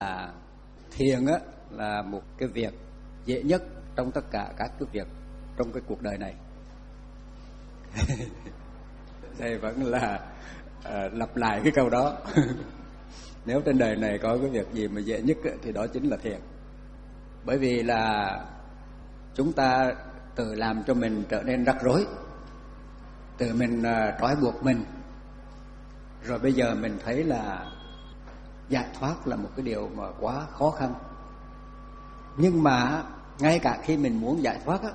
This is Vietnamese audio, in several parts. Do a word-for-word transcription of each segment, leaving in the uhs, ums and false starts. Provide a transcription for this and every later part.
À, thiền á là một cái việc dễ nhất trong tất cả các cái việc trong cái cuộc đời này. Đây vẫn là à, lặp lại cái câu đó. Nếu trên đời này có cái việc gì mà dễ nhất á, thì đó chính là thiền. Bởi vì là chúng ta tự làm cho mình trở nên rắc rối, tự mình à, trói buộc mình. Rồi bây giờ mình thấy là giải thoát là một cái điều mà quá khó khăn. Nhưng mà ngay cả khi mình muốn giải thoát á,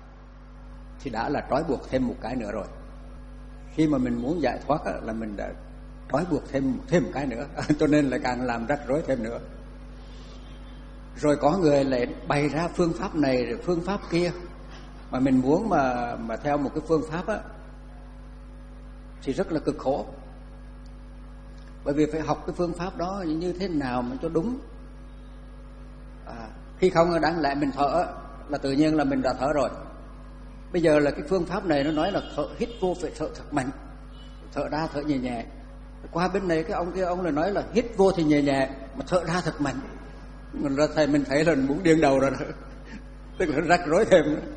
thì đã là trói buộc thêm một cái nữa rồi. Khi mà mình muốn giải thoát á, là mình đã trói buộc thêm thêm một cái nữa. Cho nên là càng làm rắc rối thêm nữa. Rồi có người lại bày ra phương pháp này rồi phương pháp kia, mà mình muốn mà mà theo một cái phương pháp á thì rất là cực khổ. Bởi vì phải học cái phương pháp đó như thế nào mà cho đúng. À, khi không đáng lẽ mình thở là tự nhiên là mình đã thở rồi. Bây giờ là cái phương pháp này nó nói là thở hít vô phải thở thật mạnh, thở ra thở nhẹ nhẹ. Qua bên này cái ông kia ông lại nói là hít vô thì nhẹ nhẹ mà thở ra thật mạnh. Mình ra thầy mình thấy là mình muốn điên đầu rồi đó. Tức là rắc rối thêm nữa.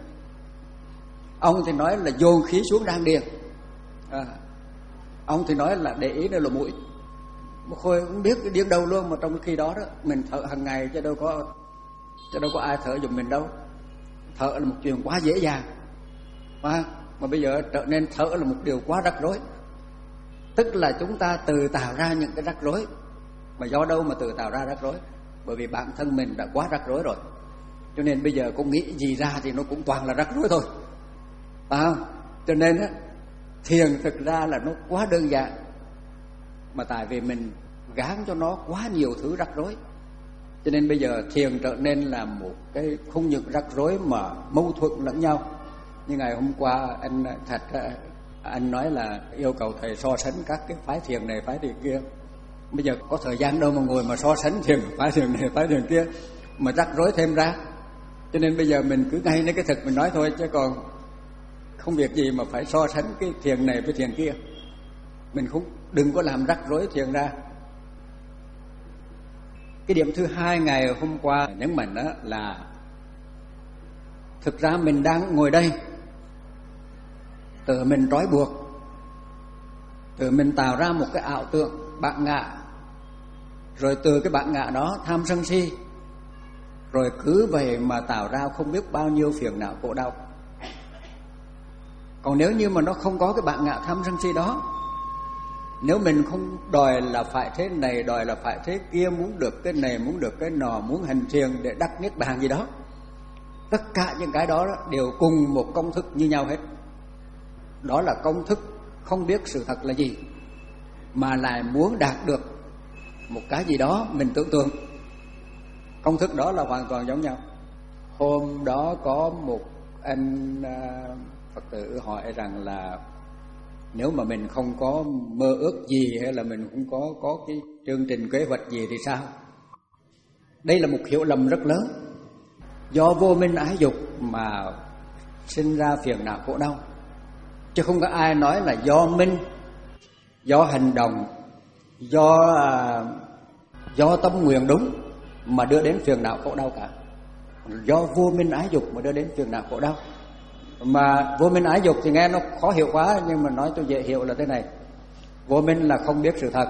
Ông thì nói là dồn khí xuống đan điền. À, ông thì nói là để ý nơi lỗ mũi. Một hồi cũng biết cái điên đầu luôn. Mà trong khi đó đó mình thở hàng ngày chứ đâu có chứ đâu có ai thở giùm mình đâu. Thở là một chuyện quá dễ dàng mà, mà bây giờ trở nên thở là một điều quá rắc rối. Tức là chúng ta tự tạo ra những cái rắc rối. Mà do đâu mà tự tạo ra rắc rối? Bởi vì bản thân mình đã quá rắc rối rồi. Cho nên bây giờ cũng nghĩ gì ra thì nó cũng toàn là rắc rối thôi. Phải không? Cho nên á, thiền thực ra là nó quá đơn giản. Mà tại vì mình gán cho nó quá nhiều thứ rắc rối, cho nên bây giờ thiền trở nên là một cái không những rắc rối mà mâu thuẫn lẫn nhau. Như ngày hôm qua anh thật anh nói là yêu cầu thầy so sánh các cái phái thiền này phái thiền kia. Bây giờ có thời gian đâu mà ngồi mà so sánh thiền phái thiền này phái thiền kia mà rắc rối thêm ra. Cho nên bây giờ mình cứ ngay lấy cái thực mình nói thôi, chứ còn không việc gì mà phải so sánh cái thiền này với thiền kia. Mình không đừng có làm rắc rối thiền ra. Cái điểm thứ hai ngày hôm qua nhấn mạnh đó là thực ra mình đang ngồi đây, tự mình trói buộc, tự mình tạo ra một cái ảo tượng bản ngã. Rồi từ cái bản ngã đó tham sân si, rồi cứ vậy mà tạo ra không biết bao nhiêu phiền não khổ đau. Còn nếu như mà nó không có cái bản ngã tham sân si đó, nếu mình không đòi là phải thế này, đòi là phải thế kia, muốn được cái này, muốn được cái nọ, muốn hành thiền để đắc niết bàn gì đó, tất cả những cái đó đều cùng một công thức như nhau hết. Đó là công thức không biết sự thật là gì, mà lại muốn đạt được một cái gì đó mình tưởng tượng. Công thức đó là hoàn toàn giống nhau. Hôm đó có một anh uh, Phật tử hỏi rằng là nếu mà mình không có mơ ước gì hay là mình không có có cái chương trình kế hoạch gì thì sao? Đây là một hiểu lầm rất lớn. Do vô minh ái dục mà sinh ra phiền não khổ đau. Chứ không có ai nói là do minh, do hành động, do uh, do tâm nguyện đúng mà đưa đến phiền não khổ đau cả. Do vô minh ái dục mà đưa đến phiền não khổ đau. Mà vô minh ái dục thì nghe nó khó hiểu quá, nhưng mà nói cho dễ hiểu là thế này. Vô minh là không biết sự thật,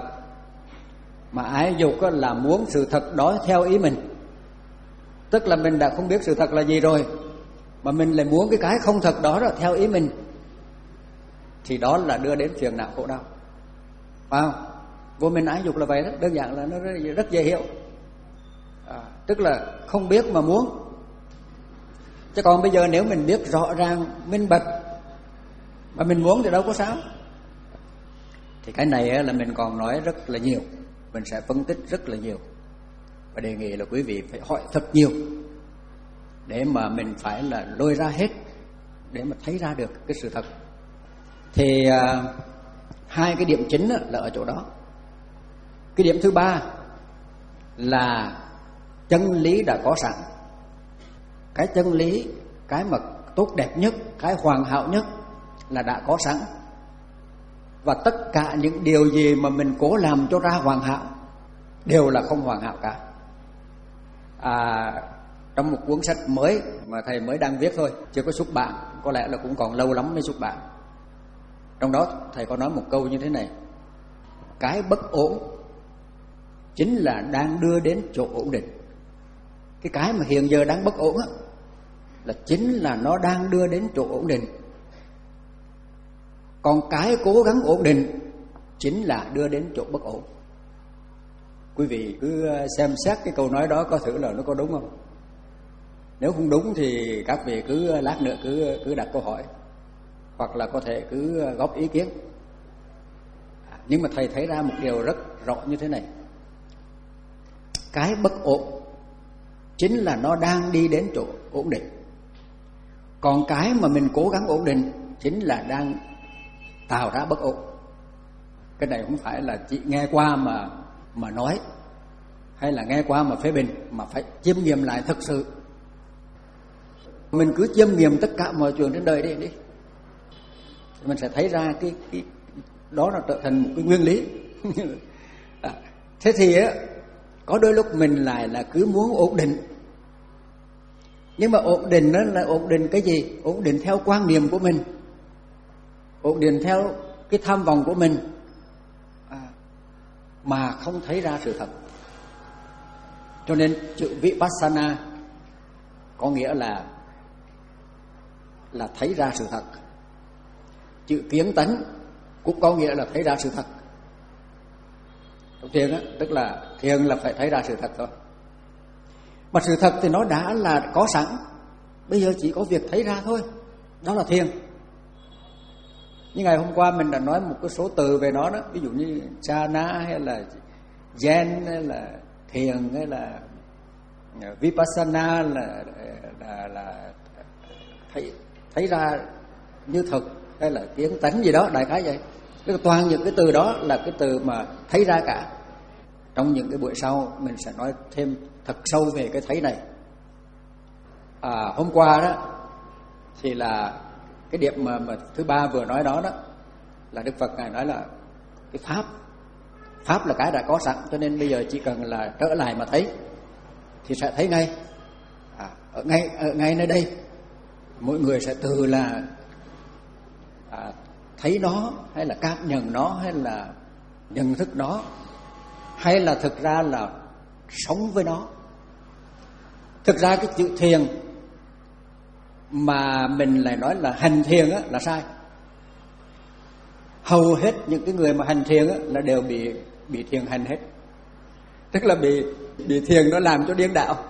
mà ái dục là muốn sự thật đó theo ý mình. Tức là mình đã không biết sự thật là gì rồi, mà mình lại muốn cái cái không thật đó là theo ý mình, thì đó là đưa đến phiền não khổ đau. Phải không? Vô minh ái dục là vậy đó, đơn giản là nó rất, rất dễ hiểu. À, tức là không biết mà muốn. Chứ còn bây giờ nếu mình biết rõ ràng, minh bạch mà mình muốn thì đâu có sao. Thì cái này là mình còn nói rất là nhiều, mình sẽ phân tích rất là nhiều. Và đề nghị là quý vị phải hỏi thật nhiều, để mà mình phải là lôi ra hết, để mà thấy ra được cái sự thật. Thì à, hai cái điểm chính là ở chỗ đó. Cái điểm thứ ba là chân lý đã có sẵn. Cái chân lý, cái mà tốt đẹp nhất, cái hoàn hảo nhất là đã có sẵn. Và tất cả những điều gì mà mình cố làm cho ra hoàn hảo đều là không hoàn hảo cả. à, trong một cuốn sách mới mà thầy mới đang viết thôi, chưa có xuất bản, có lẽ là cũng còn lâu lắm mới xuất bản. Trong đó thầy có nói một câu như thế này: cái bất ổn chính là đang đưa đến chỗ ổn định. Cái cái mà hiện giờ đang bất ổn á, là chính là nó đang đưa đến chỗ ổn định. Còn cái cố gắng ổn định chính là đưa đến chỗ bất ổn. Quý vị cứ xem xét cái câu nói đó có thử là nó có đúng không? Nếu không đúng thì các vị cứ lát nữa cứ cứ đặt câu hỏi, hoặc là có thể cứ góp ý kiến. Nhưng mà thầy thấy ra một điều rất rõ như thế này: cái bất ổn chính là nó đang đi đến chỗ ổn định. Còn cái mà mình cố gắng ổn định chính là đang tạo ra bất ổn. Cái này không phải là chỉ nghe qua mà mà nói, hay là nghe qua mà phê bình, mà phải chiêm nghiệm lại thực sự. Mình cứ chiêm nghiệm tất cả mọi chuyện trên đời đi đi, mình sẽ thấy ra cái, cái đó là trở thành một cái nguyên lý. À, thế thì á, có đôi lúc mình lại là cứ muốn ổn định, nhưng mà ổn định đó là ổn định cái gì? Ổn định theo quan niệm của mình, ổn định theo cái tham vọng của mình, à, mà không thấy ra sự thật. Cho nên chữ Vipassana có nghĩa là là thấy ra sự thật. Chữ kiến tánh cũng có nghĩa là thấy ra sự thật. Trong thiền á, tức là thiền là phải thấy ra sự thật thôi. Mà sự thật thì nó đã là có sẵn, bây giờ chỉ có việc thấy ra thôi. Đó là thiền. Như ngày hôm qua mình đã nói một cái số từ về nó đó, ví dụ như jhana hay là zen hay là thiền hay là vipassana là là, là thấy thấy ra như thực, hay là kiến tánh gì đó, đại khái vậy. Tức là toàn những cái từ đó là cái từ mà thấy ra cả. Trong những cái buổi sau mình sẽ nói thêm thật sâu về cái thấy này. À, hôm qua đó thì là cái điểm mà, mà thứ ba vừa nói đó đó là Đức Phật ngài nói là cái pháp pháp là cái đã có sẵn, cho nên bây giờ chỉ cần là trở lại mà thấy thì sẽ thấy ngay. À, ở ngay ở ngay nơi đây mỗi người sẽ từ là à, thấy nó, hay là cảm nhận nó, hay là nhận thức nó, hay là thực ra là sống với nó. Thực ra cái chữ thiền mà mình lại nói là hành thiền á, là sai. Hầu hết những cái người mà hành thiền á, là đều bị bị thiền hành hết, tức là bị bị thiền nó làm cho điên đạo.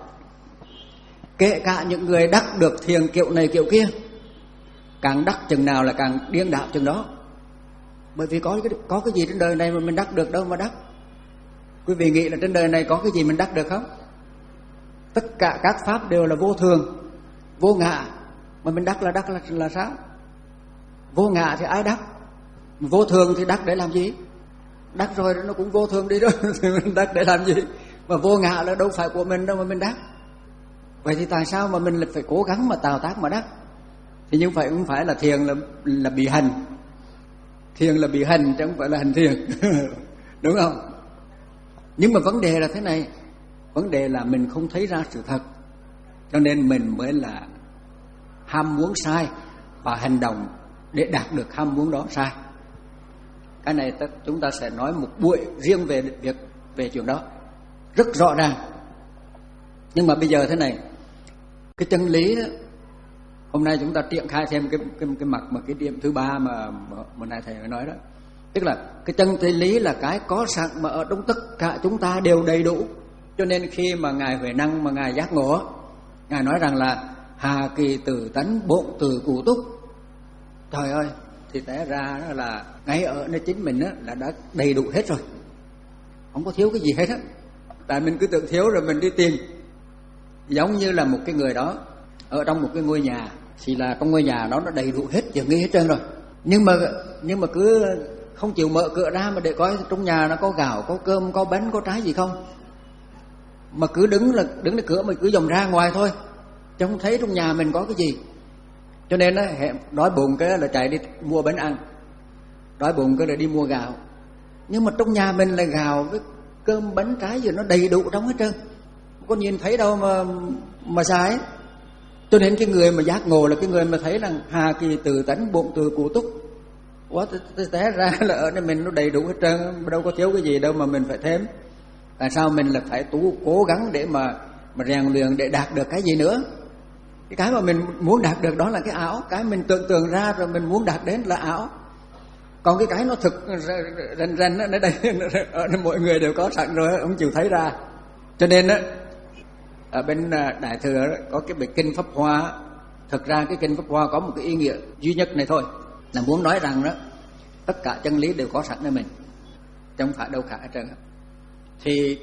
Kể cả những người đắc được thiền kiểu này kiểu kia, càng đắc chừng nào là càng điên đạo chừng đó. Bởi vì có cái có cái gì trên đời này mà mình đắc được đâu mà đắc. Quý vị nghĩ là trên đời này có cái gì mình đắc được không? Tất cả các pháp đều là vô thường, vô ngã, mà mình đắc là đắc là, là sao? Vô ngã thì ai đắc? Vô thường thì đắc để làm gì? Đắc rồi nó cũng vô thường đi rồi, thì mình đắc để làm gì? Mà vô ngã là đâu phải của mình đâu mà mình đắc. Vậy thì tại sao mà mình lại phải cố gắng mà tạo tác mà đắc? Thì như vậy không phải là thiền là là bị hành. Thiền là bị hành chứ không phải là hành thiền. Đúng không? Nhưng mà vấn đề là thế này, vấn đề là mình không thấy ra sự thật, cho nên mình mới là ham muốn sai và hành động để đạt được ham muốn đó sai. Cái này chúng ta sẽ nói một buổi riêng về việc về chuyện đó rất rõ ràng. Nhưng mà bây giờ thế này, cái chân lý đó, hôm nay chúng ta triển khai thêm cái cái cái mặt mà cái điểm thứ ba mà mà nãy thầy nói đó, tức là cái chân lý là cái có sẵn mà ở trong tất cả chúng ta đều đầy đủ. Cho nên khi mà ngài Huệ Năng mà ngài giác ngộ, ngài nói rằng là hà kỳ từ tánh bộn từ cụ túc. Trời ơi, thì té ra đó là ngay ở nơi chính mình đó là đã đầy đủ hết rồi, không có thiếu cái gì hết á. Tại mình cứ tưởng thiếu rồi mình đi tìm. Giống như là một cái người đó ở trong một cái ngôi nhà, thì là trong ngôi nhà đó nó đầy đủ hết tiện nghi hết trơn rồi, nhưng mà nhưng mà cứ không chịu mở cửa ra mà để coi trong nhà nó có gạo, có cơm, có bánh, có trái gì không, mà cứ đứng là đứng ở cửa mà cứ dòm ra ngoài thôi, chứ không thấy trong nhà mình có cái gì. Cho nên á, đói bụng cái là chạy đi mua bánh ăn, đói bụng cái là đi mua gạo, nhưng mà trong nhà mình là gạo với cơm bánh trái gì nó đầy đủ trong hết trơn, không có nhìn thấy đâu mà mà sai. Cho nên cái người mà giác ngộ là cái người mà thấy rằng hà kỳ từ tánh bụng từ cụ túc. Quá té ra là ở đây mình nó đầy đủ hết trơn, đâu có thiếu cái gì đâu mà mình phải thêm. Tại sao mình là phải tu cố gắng để mà mà rèn luyện để đạt được cái gì nữa? Cái cái mà mình muốn đạt được đó là cái ảo, cái mình tưởng tượng ra rồi mình muốn đạt đến là ảo. Còn cái cái nó thực rành rành ở đây ở đây mọi người đều có sẵn rồi, ông chịu thấy ra. Cho nên á ở bên Đại Thừa có cái bài kinh Pháp Hoa. Thực ra cái kinh Pháp Hoa có một cái ý nghĩa duy nhất này thôi, là muốn nói rằng đó tất cả chân lý đều có sẵn ở mình, chứ không phải đâu cả hết trơn. Thì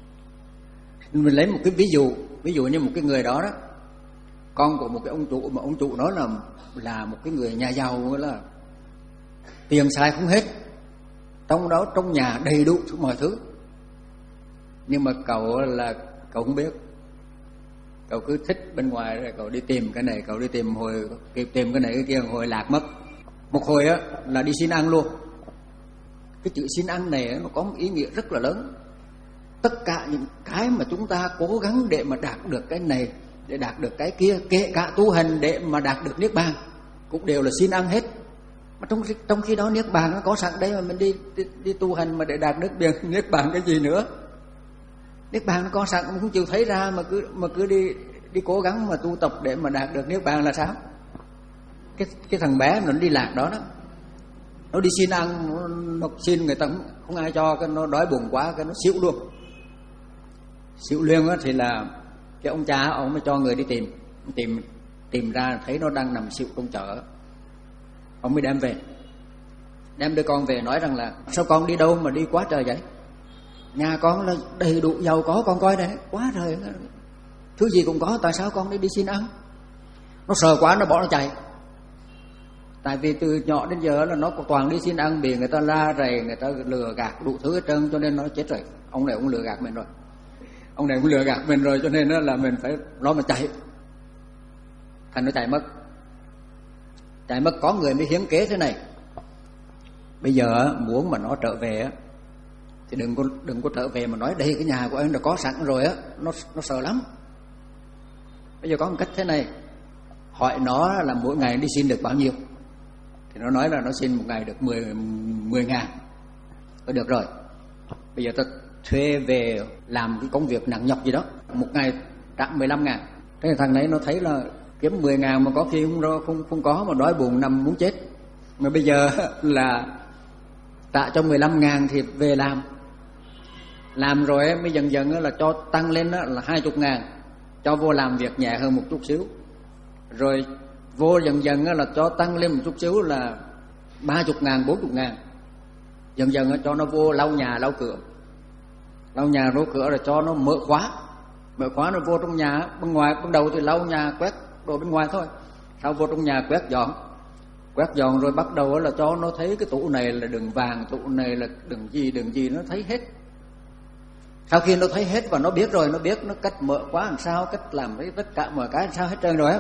mình lấy một cái ví dụ, ví dụ như một cái người đó đó, con của một cái ông chủ, mà ông chủ đó là là một cái người nhà giàu, là tiền xài không hết, trong đó trong nhà đầy đủ mọi thứ, nhưng mà cậu là cậu không biết, cậu cứ thích bên ngoài rồi cậu đi tìm cái này, cậu đi tìm hồi kịp tìm cái này cái kia, hồi lạc mất. Một hồi á là đi xin ăn luôn. Cái chữ xin ăn này nó có một ý nghĩa rất là lớn. Tất cả những cái mà chúng ta cố gắng để mà đạt được cái này, để đạt được cái kia, kể cả tu hành để mà đạt được niết bàn, cũng đều là xin ăn hết. Mà trong trong khi đó niết bàn nó có sẵn đây, mà mình đi đi, đi tu hành mà để đạt được niết bàn cái gì nữa? Niết bàn nó có sẵn mà không chịu thấy ra, mà cứ mà cứ đi đi cố gắng mà tu tập để mà đạt được niết bàn là sao? Cái cái thằng bé nó đi lạc đó đó, nó đi xin ăn, nó, nó xin người ta không, không ai cho, cái nó đói bụng quá cái nó xỉu luôn. Xỉu liền á thì là cái ông cha ông mới cho người đi tìm, tìm tìm ra thấy nó đang nằm xỉu trong chợ. Ông mới đem về, đem đứa con về nói rằng là sao con đi đâu mà đi quá trời vậy? Nhà con là đầy đủ giàu có, con coi đây quá trời, thứ gì cũng có, tại sao con đi đi xin ăn? Nó sợ quá nó bỏ nó chạy. Tại vì từ nhỏ đến giờ là nó toàn đi xin ăn, bị người ta la rầy, người ta lừa gạt đủ thứ hết trơn, cho nên nó chết rồi. Ông này cũng lừa gạt mình rồi, ông này cũng lừa gạt mình rồi, cho nên là mình phải lo mà chạy. Thành nó chạy mất. Chạy mất có người mới hiến kế thế này: bây giờ muốn mà nó trở về thì đừng có đừng có trở về mà nói đây cái nhà của anh đã có sẵn rồi á, nó nó sợ lắm. Bây giờ có một cách thế này, hỏi nó là mỗi ngày đi xin được bao nhiêu, thì nó nói là nó xin một ngày được mười mười ngàn. Thôi được rồi, bây giờ ta thuê về làm cái công việc nặng nhọc gì đó, một ngày trả mười lăm ngàn. Thế thằng này nó thấy là kiếm mười ngàn mà có khi không không không có, mà đói buồn nằm muốn chết. Mà bây giờ là trả cho mười lăm ngàn thì về làm. Làm rồi mới dần dần là cho tăng lên là hai mươi ngàn, cho vô làm việc nhẹ hơn một chút xíu. Rồi vô dần dần là cho tăng lên một chút xíu là ba mươi ngàn, bốn mươi ngàn. Dần dần cho nó vô lau nhà, lau cửa. Lau nhà, lau cửa rồi cho nó mở khóa. Mở khóa nó vô trong nhà, bên ngoài, ban đầu thì lau nhà, quét đồ bên ngoài thôi. Sau vô trong nhà quét dọn. Quét dọn rồi bắt đầu là cho nó thấy cái tủ này là đựng vàng, tủ này là đựng gì, đựng gì, nó thấy hết. Sau khi nó thấy hết và nó biết rồi, nó biết nó cách mở khóa làm sao, cách làm cái tất cả mọi cái làm sao hết trơn rồi á.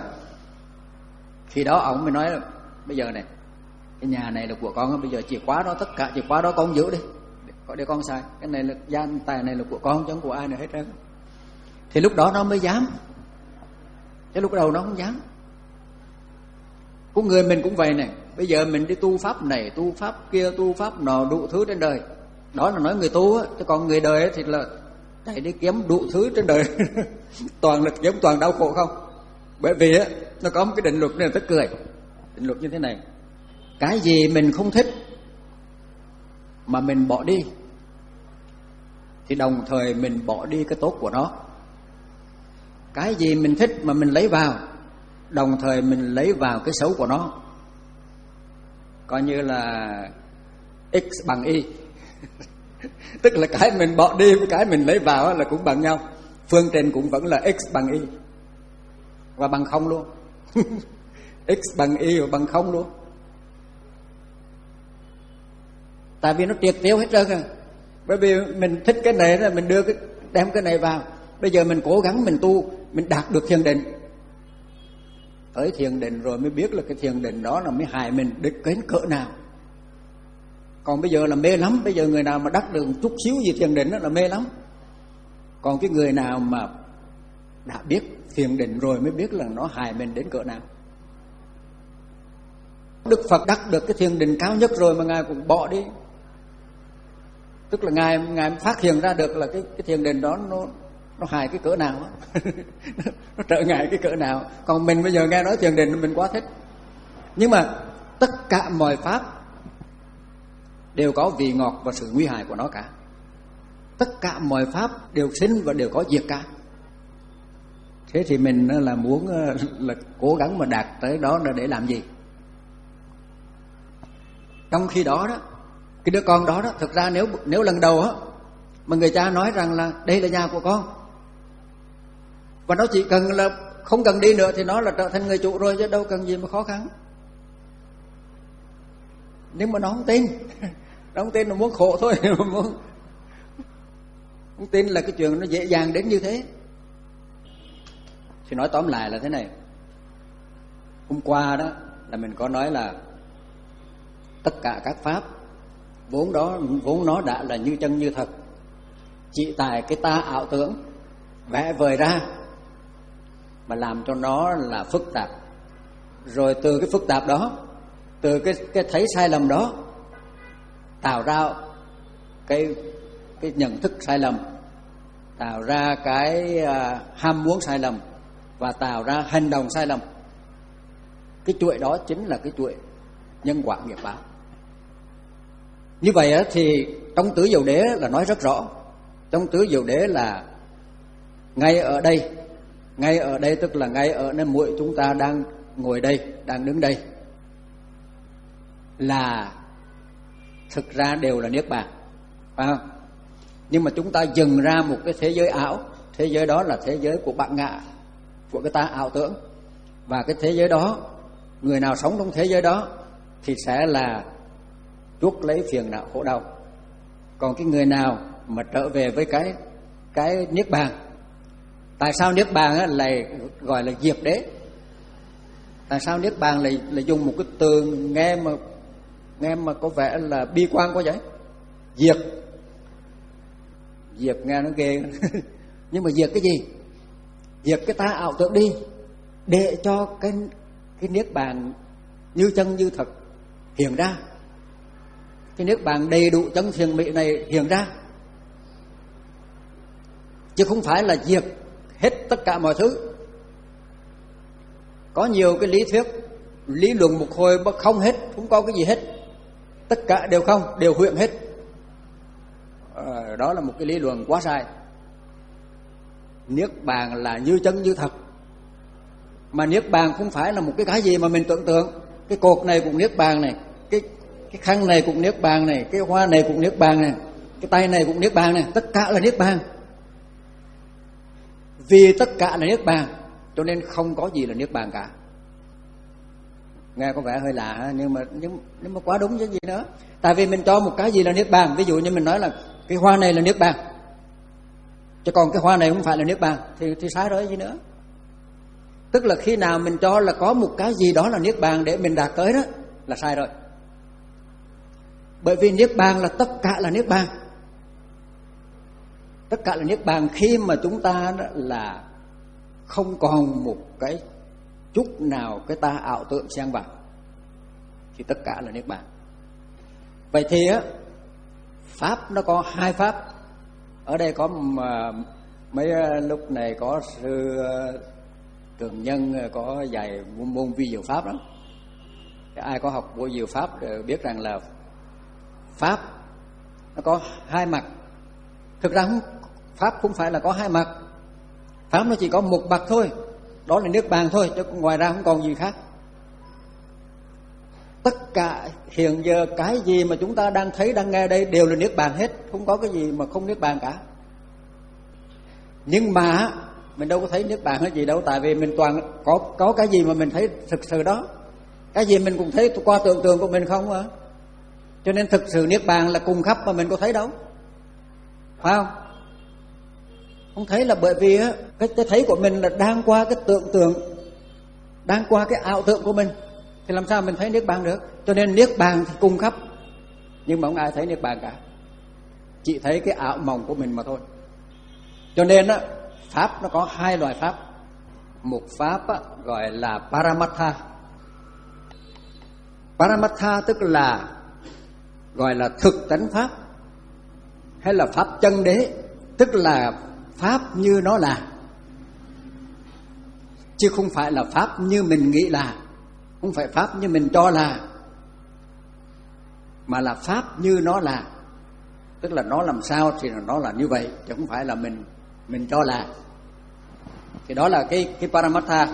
Khi đó ông mới nói là bây giờ này, cái nhà này là của con, bây giờ chìa khóa đó, tất cả chìa khóa đó con giữ đi, để, để con xài. Cái này là gian tài này là của con chứ không của ai nữa hết trơn. Thì lúc đó nó mới dám, chứ lúc đầu nó không dám. Của người mình cũng vậy này, bây giờ mình đi tu pháp này, tu pháp kia, tu pháp nọ, đủ thứ trên đời. Đó là nói người tu á, chứ còn người đời ấy thì là chạy đi kiếm đủ thứ trên đời. Toàn là kiếm toàn đau khổ không. Bởi vì á, nó có một cái định luật này tức cười. Định luật như thế này: cái gì mình không thích mà mình bỏ đi thì đồng thời mình bỏ đi cái tốt của nó. Cái gì mình thích mà mình lấy vào, đồng thời mình lấy vào cái xấu của nó. Coi như là x bằng y. Tức là cái mình bỏ đi với cái mình lấy vào là cũng bằng nhau. Phương trình cũng vẫn là x bằng y và bằng không luôn. X bằng y và bằng không luôn. Tại vì nó triệt tiêu hết trơn à. Bởi vì mình thích cái này là mình đưa cái đem cái này vào. Bây giờ mình cố gắng mình tu, mình đạt được thiền định. Tới thiền định rồi mới biết là cái thiền định đó là mới hại mình đến đến cỡ nào. Còn bây giờ là mê lắm. Bây giờ người nào mà đắc được một chút xíu gì thiền định đó là mê lắm. Còn cái người nào mà đã biết thiền định rồi mới biết là nó hại mình đến cỡ nào. Đức Phật đắc được cái thiền định cao nhất rồi mà Ngài cũng bỏ đi. Tức là Ngài Ngài phát hiện ra được là cái cái thiền định đó nó nó hại cái cỡ nào nó trở ngại cái cỡ nào. Còn mình bây giờ nghe nói thiền định mình quá thích. Nhưng mà tất cả mọi pháp đều có vị ngọt và sự nguy hại của nó cả. Tất cả mọi pháp đều sinh và đều có diệt cả. Thế thì mình là muốn là cố gắng mà đạt tới đó là để làm gì? Trong khi đó đó, cái đứa con đó đó, thực ra nếu nếu lần đầu á mà người cha nói rằng là đây là nhà của con, và nó chỉ cần là không cần đi nữa thì nó là trở thành người chủ rồi, chứ đâu cần gì mà khó khăn. Nhưng mà nó không tin, nó không tin, nó muốn khổ thôi, nó muốn không tin là cái chuyện nó dễ dàng đến như thế. Thì nói tóm lại là thế này. Hôm qua đó là mình có nói là tất cả các pháp vốn đó vốn nó đã là như chân như thật, chỉ tại cái ta ảo tưởng vẽ vời ra mà làm cho nó là phức tạp. Rồi từ cái phức tạp đó, từ cái cái thấy sai lầm đó tạo ra cái cái nhận thức sai lầm, tạo ra cái uh, ham muốn sai lầm và tạo ra hành động sai lầm. Cái chuỗi đó chính là cái chuỗi nhân quả nghiệp báo. Như vậy á, thì trong Tứ Diệu Đế là nói rất rõ. Trong Tứ Diệu Đế là ngay ở đây, ngay ở đây tức là ngay ở nơi mỗi chúng ta đang ngồi đây, đang đứng đây, là thực ra đều là niết bàn, phải không? Nhưng mà chúng ta dừng ra một cái thế giới ảo. Thế giới đó là thế giới của bản ngã, của cái ta ảo tưởng. Và cái thế giới đó, người nào sống trong thế giới đó thì sẽ là chuốc lấy phiền não khổ đau. Còn cái người nào mà trở về với cái cái niết bàn. Tại sao niết bàn á lại gọi là diệt đế? Tại sao niết bàn lại lại dùng một cái từ nghe mà nghe mà có vẻ là bi quan quá vậy? Diệt, diệt nghe nó ghê. Nhưng mà diệt cái gì? Diệt cái ta ảo tưởng đi, để cho cái cái niết bàn như chân như thật hiện ra. Cái niết bàn đầy đủ chân thiền mỹ này hiện ra, chứ không phải là diệt hết tất cả mọi thứ. Có nhiều cái lý thuyết, lý luận một hồi mà không hết, không có cái gì hết, tất cả đều không, đều huyễn hết. À, đó là một cái lý luận quá sai. Niết bàn là như chân như thật. Mà niết bàn không phải là một cái cái gì mà mình tưởng tượng. Cái cột này cũng niết bàn này, cái cái khăn này cũng niết bàn này, cái hoa này cũng niết bàn này, cái tay này cũng niết bàn này, tất cả là niết bàn. Vì tất cả là niết bàn cho nên không có gì là niết bàn cả. Nghe có vẻ hơi lạ nhưng mà nhưng, nhưng mà quá đúng chứ gì nữa. Tại vì mình cho một cái gì là niết bàn, ví dụ như mình nói là cái hoa này là niết bàn, chứ còn cái hoa này không phải là niết bàn thì thì sai rồi gì nữa. Tức là khi nào mình cho là có một cái gì đó là niết bàn để mình đạt tới đó là sai rồi. Bởi vì niết bàn là tất cả là niết bàn. Tất cả là niết bàn khi mà chúng ta đó là không còn một cái chút nào cái ta ảo tưởng xen vào, thì tất cả là niết bàn. Vậy thì á, pháp nó có hai pháp. Ở đây có mà, mấy lúc này có sư Tường Nhân có dạy môn vi diệu pháp đó. Ai có học vô diệu pháp biết rằng là pháp nó có hai mặt. Thực ra không, pháp không phải là có hai mặt. Pháp nó chỉ có một mặt thôi, đó là niết bàn thôi, chứ ngoài ra không còn gì khác. Tất cả hiện giờ cái gì mà chúng ta đang thấy, đang nghe đây đều là niết bàn hết, không có cái gì mà không niết bàn cả. Nhưng mà mình đâu có thấy niết bàn hay gì đâu, tại vì mình toàn có có cái gì mà mình thấy thực sự đó. Cái gì mình cũng thấy qua tưởng tượng của mình không à. Cho nên thực sự niết bàn là cùng khắp mà mình có thấy đâu, phải không? Không thấy là bởi vì á, cái, cái thấy của mình là đang qua cái tưởng tượng, đang qua cái ảo tưởng của mình, thì làm sao mình thấy niết bàn được? Cho nên niết bàn thì cùng khắp, nhưng mà không ai thấy niết bàn cả, chỉ thấy cái ảo mộng của mình mà thôi. Cho nên á, pháp nó có hai loại pháp. Một pháp á, gọi là Paramatha. Paramatha tức là gọi là thực tánh pháp, hay là pháp chân đế, tức là pháp như nó là, chứ không phải là pháp như mình nghĩ là, không phải pháp như mình cho là, mà là pháp như nó là. Tức là nó làm sao thì nó là như vậy, chứ không phải là mình mình cho là. Thì đó là cái cái Paramatha.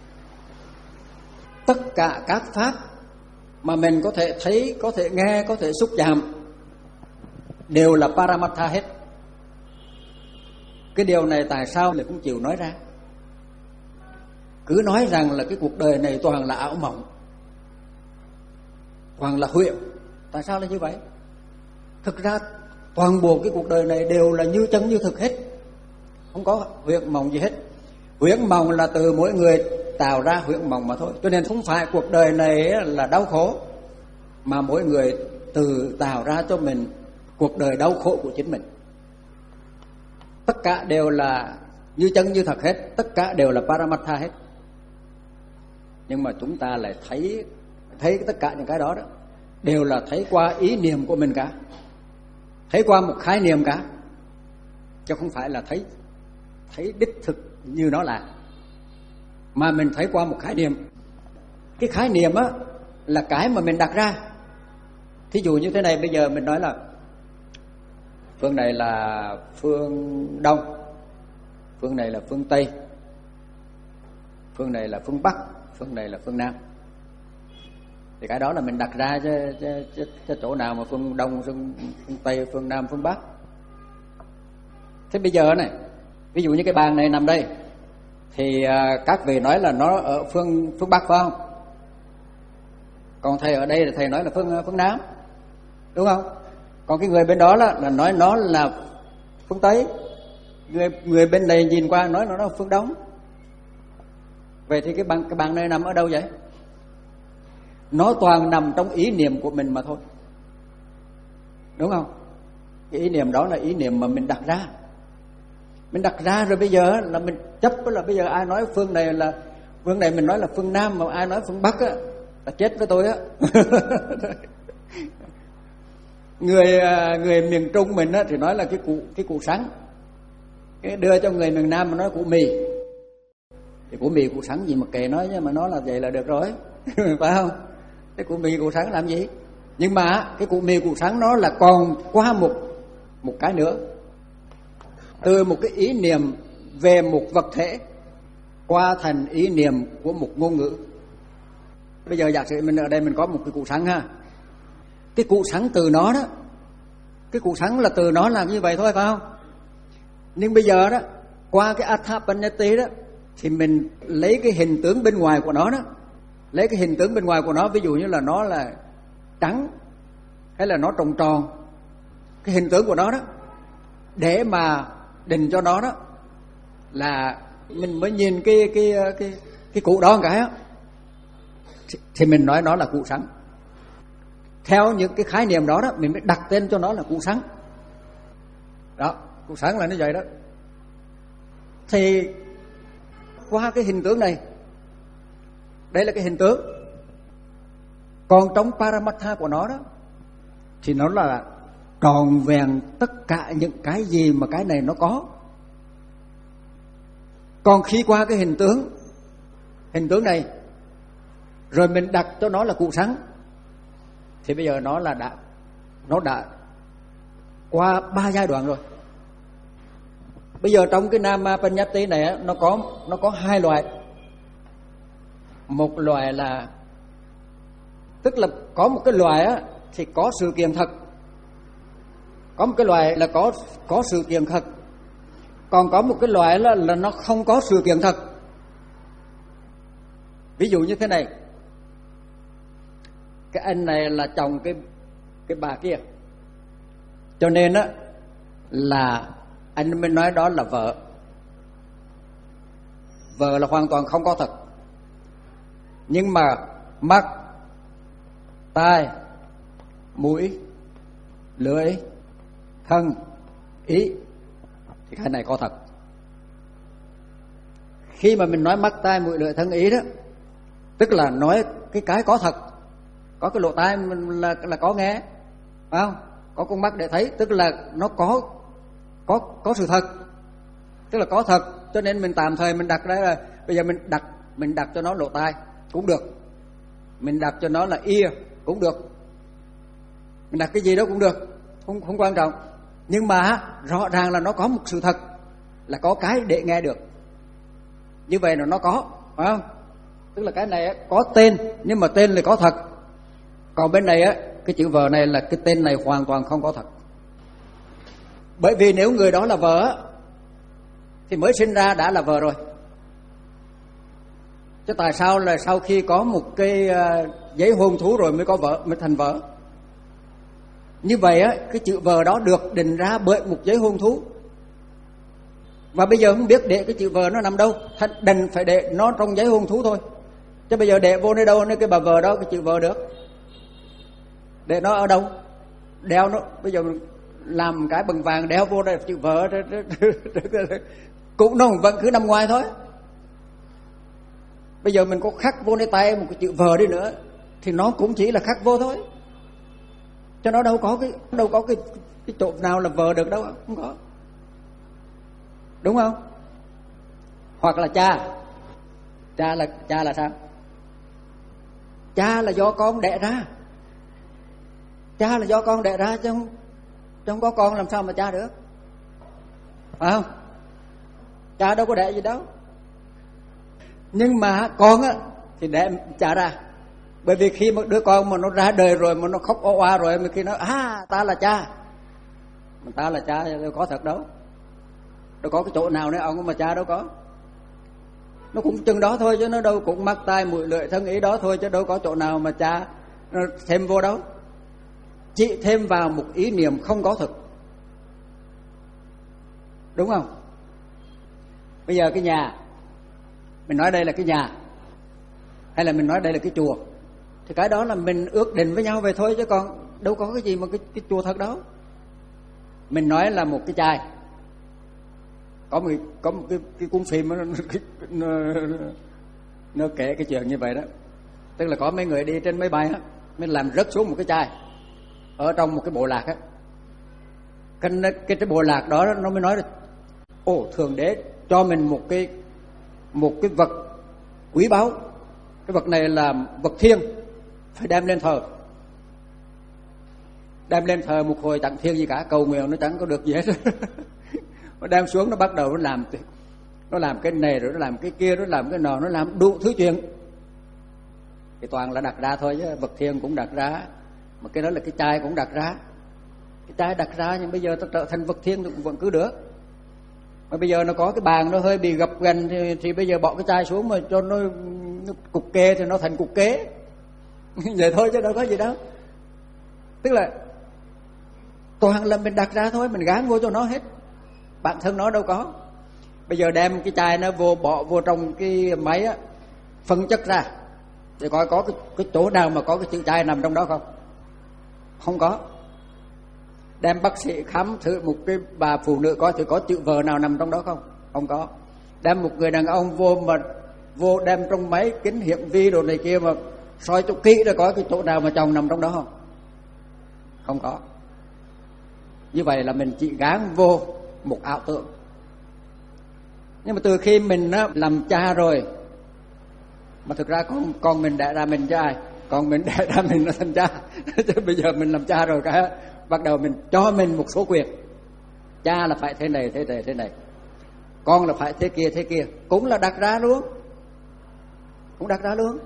Tất cả các pháp mà mình có thể thấy, có thể nghe, có thể xúc chạm đều là Paramatha hết. Cái điều này tại sao lại không chịu nói ra? Cứ nói rằng là cái cuộc đời này toàn là ảo mộng, toàn là huyễn. Tại sao là như vậy? Thực ra toàn bộ cái cuộc đời này đều là như chân như thực hết, không có huyễn mộng gì hết. Huyễn mộng là từ mỗi người tạo ra huyễn mộng mà thôi. Cho nên không phải cuộc đời này là đau khổ, mà mỗi người tự tạo ra cho mình cuộc đời đau khổ của chính mình. Tất cả đều là như chân như thật hết, tất cả đều là Paramatha hết. Nhưng mà chúng ta lại thấy thấy tất cả những cái đó đó đều là thấy qua ý niệm của mình cả, thấy qua một khái niệm cả, chứ không phải là thấy thấy đích thực như nó là, mà mình thấy qua một khái niệm. Cái khái niệm á là cái mà mình đặt ra. Thí dụ như thế này, bây giờ mình nói là phương này là phương Đông, phương này là phương Tây, phương này là phương Bắc, phương này là phương Nam. Thì cái đó là mình đặt ra chứ, chứ, chứ, chứ chỗ nào mà phương Đông, phương, phương Tây, phương Nam, phương Bắc. Thế bây giờ này, ví dụ như cái bàn này nằm đây, thì à, các vị nói là nó ở phương phương Bắc phải không? Còn thầy ở đây là thầy nói là phương phương Nam, đúng không? Còn cái người bên đó là, là nói nó là phương Tây, người người bên này nhìn qua nói nó là phương Đông. Vậy thì cái bàn cái bàn này nằm ở đâu vậy? Nó toàn nằm trong ý niệm của mình mà thôi, đúng không? Cái ý niệm đó là ý niệm mà mình đặt ra. Mình đặt ra rồi bây giờ là mình chấp là bây giờ ai nói phương này là phương này mình nói là phương Nam, mà ai nói phương Bắc á là chết với tôi á. Người người miền Trung mình á thì nói là cái củ cái củ sắn, cái đưa cho người miền Nam mà nói củ mì. Thì củ mì củ sắn gì mà kệ nói, chứ mà nói là vậy là được rồi. Phải không? Cái củ mì củ sắn làm gì? Nhưng mà cái củ mì củ sắn nó là còn qua một một cái nữa. Từ một cái ý niệm về một vật thể qua thành ý niệm của một ngôn ngữ. Bây giờ giả sử mình ở đây mình có một cái củ sắn ha. Cái củ sắn từ nó đó, cái củ sắn là từ nó làm như vậy thôi, phải không? Nhưng bây giờ đó, qua cái Athapanyati đó, thì mình lấy cái hình tướng bên ngoài của nó đó, lấy cái hình tướng bên ngoài của nó, ví dụ như là nó là trắng hay là nó tròn tròn, cái hình tướng của nó đó, để mà định cho nó đó là mình mới nhìn cái cái cái cái củ đó một cái á, thì mình nói nó là củ sắn. Theo những cái khái niệm đó đó, mình mới đặt tên cho nó là củ sắn. Đó, củ sắn là như vậy đó. Thì qua cái hình tướng này, đây là cái hình tướng. Còn trong Paramatha của nó đó thì nó là tròn vẹn tất cả những cái gì mà cái này nó có. Còn khi qua cái hình tướng, hình tướng này, rồi mình đặt cho nó là củ sắn, thì bây giờ nó là đã nó đã qua ba giai đoạn rồi. Bây giờ trong cái Namapanyati này nó có nó có hai loại. Một loại là, tức là có một cái loại á thì có sự kiện thật, có một cái loại là có có sự kiện thật, còn có một cái loại là là nó không có sự kiện thật. Ví dụ như thế này, cái anh này là chồng cái cái bà kia, cho nên á là anh mới nói đó là vợ. Vợ là hoàn toàn không có thật. Nhưng mà mắt, tai, mũi, lưỡi, thân, ý thì cái này có thật. khi mà mình nói mắt tai mũi lưỡi thân ý đó, tức là nói cái cái có thật. Có cái lỗ tai mình là là có nghe, phải không? Có con mắt để thấy, tức là nó có có có sự thật, tức là có thật. Cho nên mình tạm thời mình đặt ra là bây giờ mình đặt mình đặt cho nó lỗ tai cũng được, mình đặt cho nó là ear cũng được, mình đặt cái gì đó cũng được, không không quan trọng. Nhưng mà rõ ràng là nó có một sự thật, là có cái để nghe được. Như vậy là nó có, phải không? Tức là cái này có tên, nhưng mà tên là có thật. Còn bên này á, cái chữ vợ này là cái tên này hoàn toàn không có thật. Bởi vì nếu người đó là vợ thì mới sinh ra đã là vợ rồi. Chứ tại sao là sau khi có một cái giấy hôn thú rồi mới có vợ, mới thành vợ? Như vậy á, cái chữ vợ đó được định ra bởi một giấy hôn thú. Và bây giờ không biết để cái chữ vợ nó nằm đâu, thành đành phải để nó trong giấy hôn thú thôi. Chứ bây giờ để vô nơi đâu nơi cái bà vợ đó, cái chữ vợ được? Để nó ở đâu? Đeo nó, bây giờ làm cái bằng vàng đeo vô đây chữ vợ cũng nó vẫn cứ nằm ngoài thôi. Bây giờ mình có khắc vô nơi tay một cái chữ vợ đi nữa thì nó cũng chỉ là khắc vô thôi, cho nó đâu có cái đâu có cái cái chỗ nào là vợ được đâu, không có, đúng không? Hoặc là cha, cha là cha là sao? Cha là do con đẻ ra, cha là do con đẻ ra chứ không, chứ không có con làm sao mà cha được, phải không? Cha đâu có đẻ gì đâu. Nhưng mà con á thì đẻ cha ra. Bởi vì khi một đứa con mà nó ra đời rồi mà nó khóc oa oa rồi, mà khi nó à ta là cha, mà ta là cha đâu có thật đâu, đâu có cái chỗ nào nữa ông mà cha đâu có. Nó cũng chừng đó thôi chứ nó đâu cũng mắt tai mũi lưỡi thân ý đó thôi, chứ đâu có chỗ nào mà cha nó thêm vô đâu. Chỉ thêm vào một ý niệm không có thực, đúng không? Bây giờ cái nhà, mình nói đây là cái nhà, hay là mình nói đây là cái chùa, thì cái đó là mình ước định với nhau về thôi, chứ còn đâu có cái gì mà cái, cái chùa thật đâu. Mình nói là một cái chai. Có một, có một cái, cái cuốn phim nó, nó, nó kể cái chuyện như vậy đó. Tức là có mấy người đi trên máy bay á, mới làm rớt xuống một cái chai ở trong một cái bộ lạc á. Cái, cái, cái bộ lạc đó nó mới nói là ồ, Thượng Đế cho mình một cái một cái vật quý báu, cái vật này là vật thiêng, phải đem lên thờ. Đem lên thờ một hồi chẳng thiêng gì cả, cầu nguyện nó chẳng có được gì hết. Nó đem xuống, nó bắt đầu nó làm nó làm cái này rồi nó làm cái kia, nó làm cái nọ, nó làm đủ thứ chuyện. Thì toàn là đặt ra thôi, chứ vật thiêng cũng đặt ra, mà cái đó là cái chai cũng đặt ra. Cái chai đặt ra nhưng bây giờ nó trở thành vật thiêng thì cũng vẫn cứ được. Mà bây giờ nó có cái bàn nó hơi bị gập ghềnh thì, thì bây giờ bỏ cái chai xuống mà cho nó, nó cục kê thì nó thành cục kế. Vậy thôi chứ đâu có gì đâu. Tức là toàn là mình đặt ra thôi, mình gán vô cho nó hết, bản thân nó đâu có. Bây giờ đem cái chai nó vô, bỏ vô trong cái máy á, phân chất ra để coi có cái, cái chỗ nào mà có cái chữ chai nằm trong đó không? Không có. Đem bác sĩ khám thử một cái bà phụ nữ coi thử có chữ vợ nào nằm trong đó không? Không có. Đem một người đàn ông vô mà vô đem trong máy kính hiển vi đồ này kia mà soi cho kỹ để coi cái chỗ nào mà chồng nằm trong đó không? Không có. Như vậy là mình chỉ gán vô một ảo tưởng. Nhưng mà từ khi mình á, làm cha rồi, mà thực ra con con mình đẻ ra mình cho ai? Con mình đẻ ra mình nó thành cha. Chứ bây giờ mình làm cha rồi cả, bắt đầu mình cho mình một số quyền. Cha là phải thế này, thế này, thế này. Con là phải thế kia, thế kia. Cũng là đặt ra luôn. Cũng đặt ra luôn.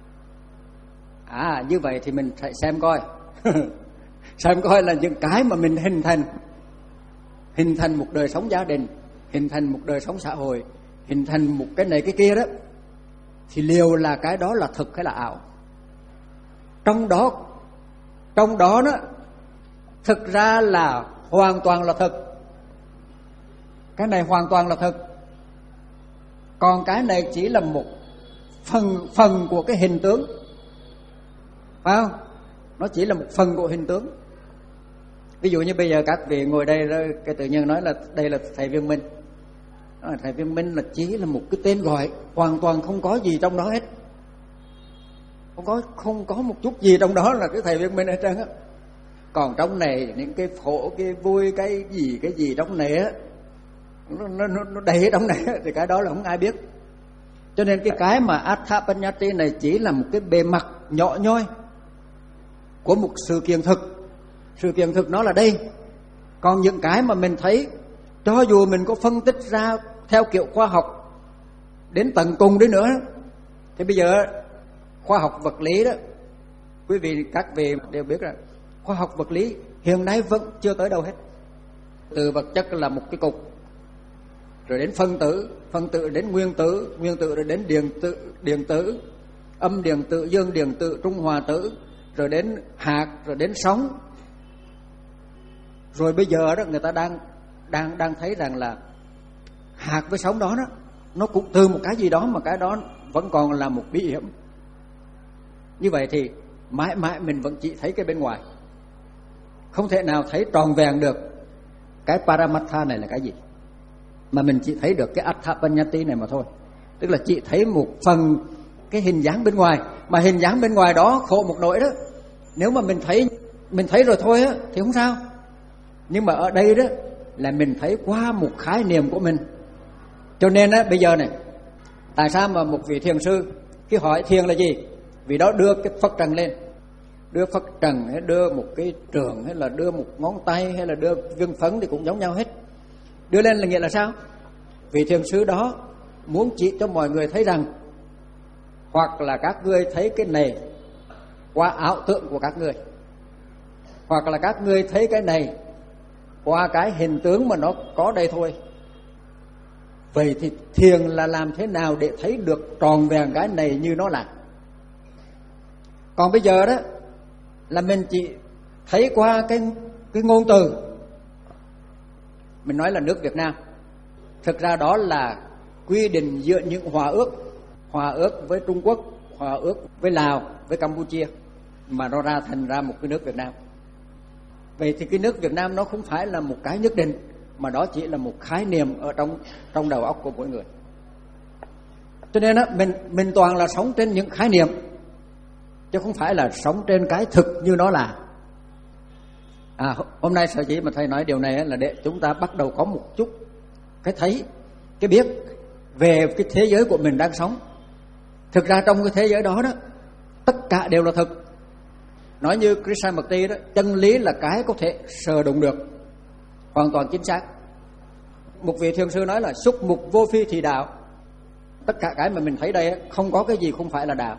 À, như vậy thì mình phải xem coi. Xem coi là những cái mà mình hình thành. Hình thành một đời sống gia đình, hình thành một đời sống xã hội, hình thành một cái này cái kia đó, thì liệu là cái đó là thực hay là ảo? Trong đó Trong đó đó thực ra là hoàn toàn là thực. Cái này hoàn toàn là thực. Còn cái này chỉ là một phần phần của cái hình tướng, phải không? Nó chỉ là một phần của hình tướng. Ví dụ như bây giờ các vị ngồi đây, cái tự nhiên nói là đây là thầy Viên Minh, Thầy Viên Minh là chỉ là một cái tên gọi, hoàn toàn không có gì trong đó hết, không có không có một chút gì trong đó là cái thầy Viên Minh hết trơn á. Còn trong này những cái khổ, cái vui, cái gì cái gì trong này á, nó, nó, nó đầy trong này á, thì cái đó là không ai biết. Cho nên cái cái mà Atthapanyati này chỉ là một cái bề mặt nhỏ nhoi của một sự kiện thực. Sự kiện thực nó là đây. Còn những cái mà mình thấy, cho dù mình có phân tích ra theo kiểu khoa học đến tận cùng đi nữa, thì bây giờ khoa học vật lý đó, quý vị các vị đều biết là khoa học vật lý hiện nay vẫn chưa tới đâu hết. Từ vật chất là một cái cục, rồi đến phân tử, phân tử đến nguyên tử, nguyên tử rồi đến điện tử, điện tử, âm điện tử, dương điện tử, trung hòa tử, rồi đến hạt, rồi đến sóng. Rồi bây giờ đó người ta đang đang đang thấy rằng là hạt với sóng đó, đó nó cũng từ một cái gì đó mà cái đó vẫn còn là một bí hiểm. Như vậy thì mãi mãi mình vẫn chỉ thấy cái bên ngoài, không thể nào thấy tròn vẹn được cái Paramatha này là cái gì, mà mình chỉ thấy được cái Atthapanyati này mà thôi. Tức là chỉ thấy một phần cái hình dáng bên ngoài, mà hình dáng bên ngoài đó khổ một nỗi đó. Nếu mà mình thấy mình thấy rồi thôi á thì không sao, nhưng mà ở đây đó là mình thấy qua một khái niệm của mình. Cho nên á bây giờ này, tại sao mà một vị thiền sư khi hỏi thiền là gì, vì đó đưa cái phật trần lên, đưa phật trần hay đưa một cái trường hay là đưa một ngón tay hay là đưa viên phấn thì cũng giống nhau hết. Đưa lên là nghĩa là sao? Vị thiền sư đó muốn chỉ cho mọi người thấy rằng, hoặc là các ngươi thấy cái này qua ảo tượng của các ngươi, hoặc là các ngươi thấy cái này qua cái hình tướng mà nó có đây thôi. Vậy thì thiền là làm thế nào để thấy được tròn vẹn cái này như nó là. Còn bây giờ đó là mình chỉ thấy qua cái, cái ngôn từ. Mình nói là nước Việt Nam, thực ra đó là quy định giữa những hòa ước, hòa ước với Trung Quốc, hòa ước với Lào, với Campuchia, mà nó ra thành ra một cái nước Việt Nam. Vậy thì cái nước Việt Nam nó không phải là một cái nhất định, mà đó chỉ là một khái niệm ở trong trong đầu óc của mỗi người. Cho nên á mình mình toàn là sống trên những khái niệm, chứ không phải là sống trên cái thực như nó là. À, hôm nay sở dĩ mà thầy nói điều này là để chúng ta bắt đầu có một chút cái thấy, cái biết về cái thế giới của mình đang sống. Thực ra trong cái thế giới đó đó, tất cả đều là thực. Nói như Krishnamurti đó, chân lý là cái có thể sờ đụng được, hoàn toàn chính xác. Một vị thiền sư nói là xúc mục vô phi thì đạo. Tất cả cái mà mình thấy đây không có cái gì không phải là đạo.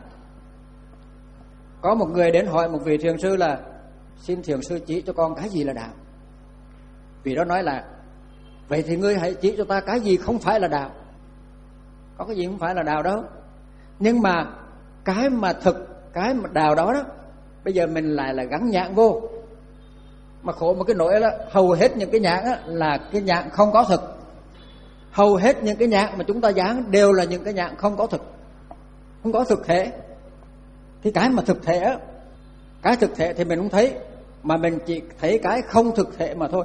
Có một người đến hỏi một vị thiền sư là, xin thiền sư chỉ cho con cái gì là đạo. Vị đó nói là, vậy thì ngươi hãy chỉ cho ta cái gì không phải là đạo. Có cái gì không phải là đạo đâu. Nhưng mà cái mà thực, cái mà đạo đó đó, bây giờ mình lại là gắn nhãn vô. Mà khổ một cái nỗi đó, hầu hết những cái nhãn á, là cái nhãn không có thực. Hầu hết những cái nhãn mà chúng ta dán đều là những cái nhãn không có thực, không có thực thể. Thì cái mà thực thể á, cái thực thể thì mình không thấy, mà mình chỉ thấy cái không thực thể mà thôi.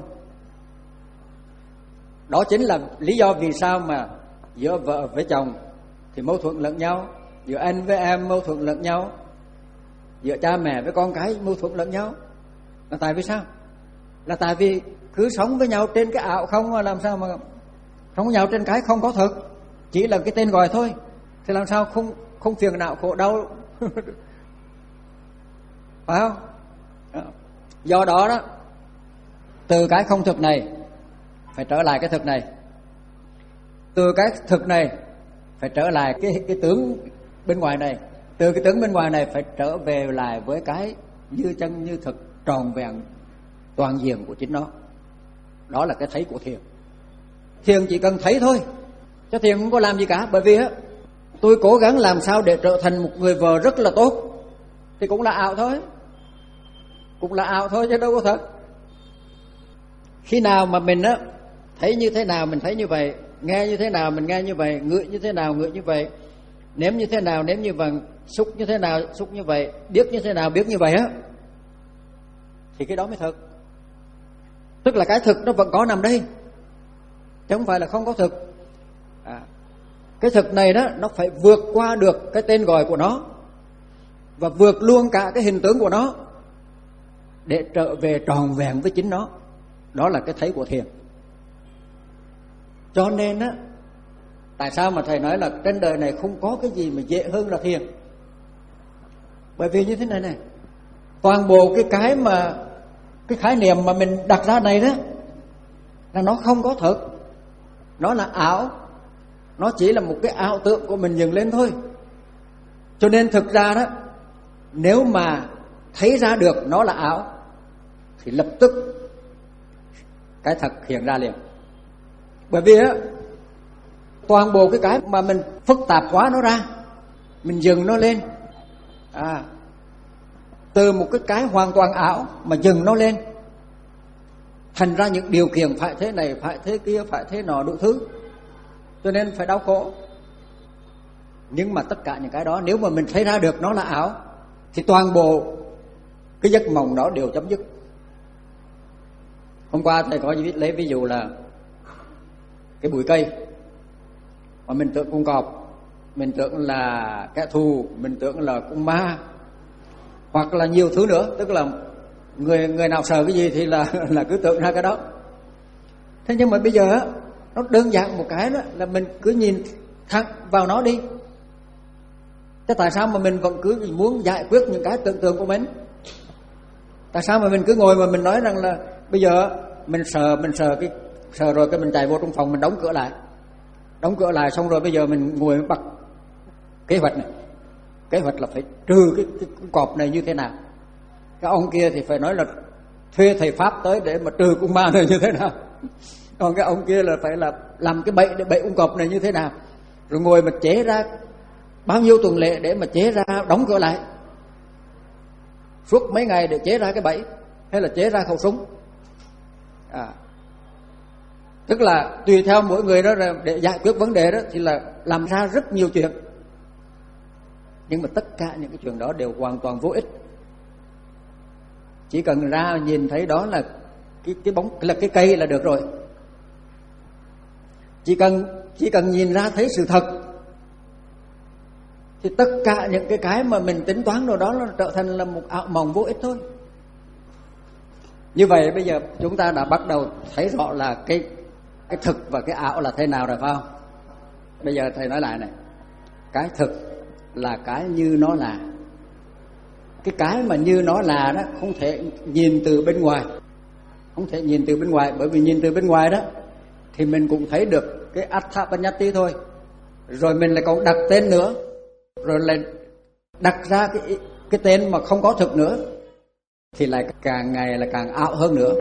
Đó chính là lý do vì sao mà giữa vợ với chồng thì mâu thuẫn lẫn nhau, giữa anh với em mâu thuẫn lẫn nhau, giữa cha mẹ với con cái mâu thuẫn lẫn nhau. Là tại vì sao? Là tại vì cứ sống với nhau trên cái ảo không, mà làm sao mà sống với nhau trên cái không có thực, chỉ là cái tên gọi thôi, thì làm sao không không phiền não khổ đau. Phải không? Do đó đó, từ cái không thực này phải trở lại cái thực này, từ cái thực này phải trở lại cái cái tướng bên ngoài này, từ cái tướng bên ngoài này phải trở về lại với cái như chân như thực, tròn vẹn toàn diện của chính nó. Đó là cái thấy của thiền. Thiền chỉ cần thấy thôi, chứ thiền không có làm gì cả. Bởi vì á, tôi cố gắng làm sao để trở thành một người vợ rất là tốt thì cũng là ảo thôi, cũng là ảo thôi chứ đâu có thật. Khi nào mà mình á thấy như thế nào mình thấy như vậy, nghe như thế nào mình nghe như vậy, ngửi như thế nào ngửi như vậy, nếm như thế nào nếm như vậy, xúc như thế nào xúc như vậy, biết như thế nào biết như vậy á, thì cái đó mới thực. Tức là cái thực nó vẫn có nằm đây, chứ không phải là không có thực. À, cái thực này đó nó phải vượt qua được cái tên gọi của nó và vượt luôn cả cái hình tướng của nó để trở về tròn vẹn với chính nó. Đó là cái thấy của thiền. Cho nên á, tại sao mà thầy nói là trên đời này không có cái gì mà dễ hơn là thiền? Bởi vì như thế này này, toàn bộ cái cái mà cái khái niệm mà mình đặt ra này đó là nó không có thật, nó là ảo, nó chỉ là một cái ảo tượng của mình dựng lên thôi. Cho nên thực ra đó, nếu mà thấy ra được nó là ảo thì lập tức cái thật hiện ra liền. Bởi vì á, toàn bộ cái cái mà mình phức tạp hóa nó ra, mình dừng nó lên, à, từ một cái cái hoàn toàn ảo mà dừng nó lên, thành ra những điều kiện phải thế này, phải thế kia, phải thế nọ đủ thứ, cho nên phải đau khổ. Nhưng mà tất cả những cái đó nếu mà mình thấy ra được nó là ảo thì toàn bộ cái giấc mộng đó đều chấm dứt. Hôm qua thầy có lấy ví dụ là cái bụi cây mà mình tưởng con cọp, mình tưởng là kẻ thù, mình tưởng là con ma, hoặc là nhiều thứ nữa, tức là người người nào sợ cái gì thì là là cứ tưởng ra cái đó. Thế nhưng mà bây giờ nó đơn giản một cái đó là mình cứ nhìn thẳng vào nó đi. Thế tại sao mà mình vẫn cứ muốn giải quyết những cái tưởng tượng của mình? Tại sao mà mình cứ ngồi mà mình nói rằng là bây giờ mình sợ, mình sợ cái sợ rồi cái mình chạy vô trong phòng mình đóng cửa lại, đóng cửa lại xong rồi bây giờ mình ngồi mình bắt kế hoạch này, kế hoạch là phải trừ cái, cái, cái cọp này như thế nào, cái ông kia thì phải nói là thuê thầy pháp tới để mà trừ con ma này như thế nào, còn cái ông kia là phải là làm cái bẫy để bẫy con cọp này như thế nào, rồi ngồi mà chế ra bao nhiêu tuần lễ để mà chế ra đóng cửa lại suốt mấy ngày để chế ra cái bẫy hay là chế ra khẩu súng. À, tức là tùy theo mỗi người đó để giải quyết vấn đề đó thì là làm ra rất nhiều chuyện. Nhưng mà tất cả những cái chuyện đó đều hoàn toàn vô ích. Chỉ cần ra nhìn thấy đó là cái cái bóng là cái cây là được rồi. Chỉ cần chỉ cần nhìn ra thấy sự thật thì tất cả những cái cái mà mình tính toán rồi đó nó trở thành là một ảo mộng vô ích thôi. Như vậy bây giờ chúng ta đã bắt đầu thấy rõ là cái cái thực và cái ảo là thế nào rồi phải không? Bây giờ thầy nói lại này, cái thực là cái như nó là. Cái cái mà như nó là đó không thể nhìn từ bên ngoài, không thể nhìn từ bên ngoài, bởi vì nhìn từ bên ngoài đó thì mình cũng thấy được cái Atthapanyati thôi, rồi mình lại còn đặt tên nữa, rồi lại đặt ra cái cái tên mà không có thực nữa, thì lại càng ngày là càng ảo hơn nữa.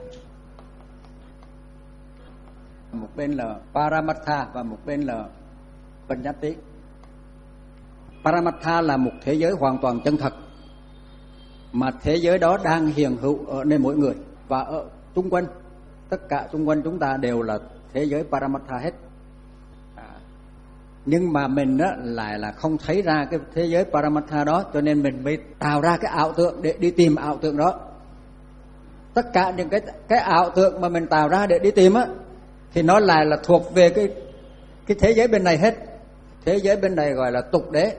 Một bên là Paramatha và một bên là Panyati. Paramatha là một thế giới hoàn toàn chân thật, mà thế giới đó đang hiện hữu ở nơi mỗi người và ở xung quanh, tất cả xung quanh chúng ta đều là thế giới Paramatha hết. À, nhưng mà mình đó lại là không thấy ra cái thế giới Paramatha đó, cho nên mình mới tạo ra cái ảo tượng để đi tìm ảo tượng đó. Tất cả những cái cái ảo tượng mà mình tạo ra để đi tìm á thì nó lại là thuộc về cái cái thế giới bên này hết. Thế giới bên này gọi là tục đế.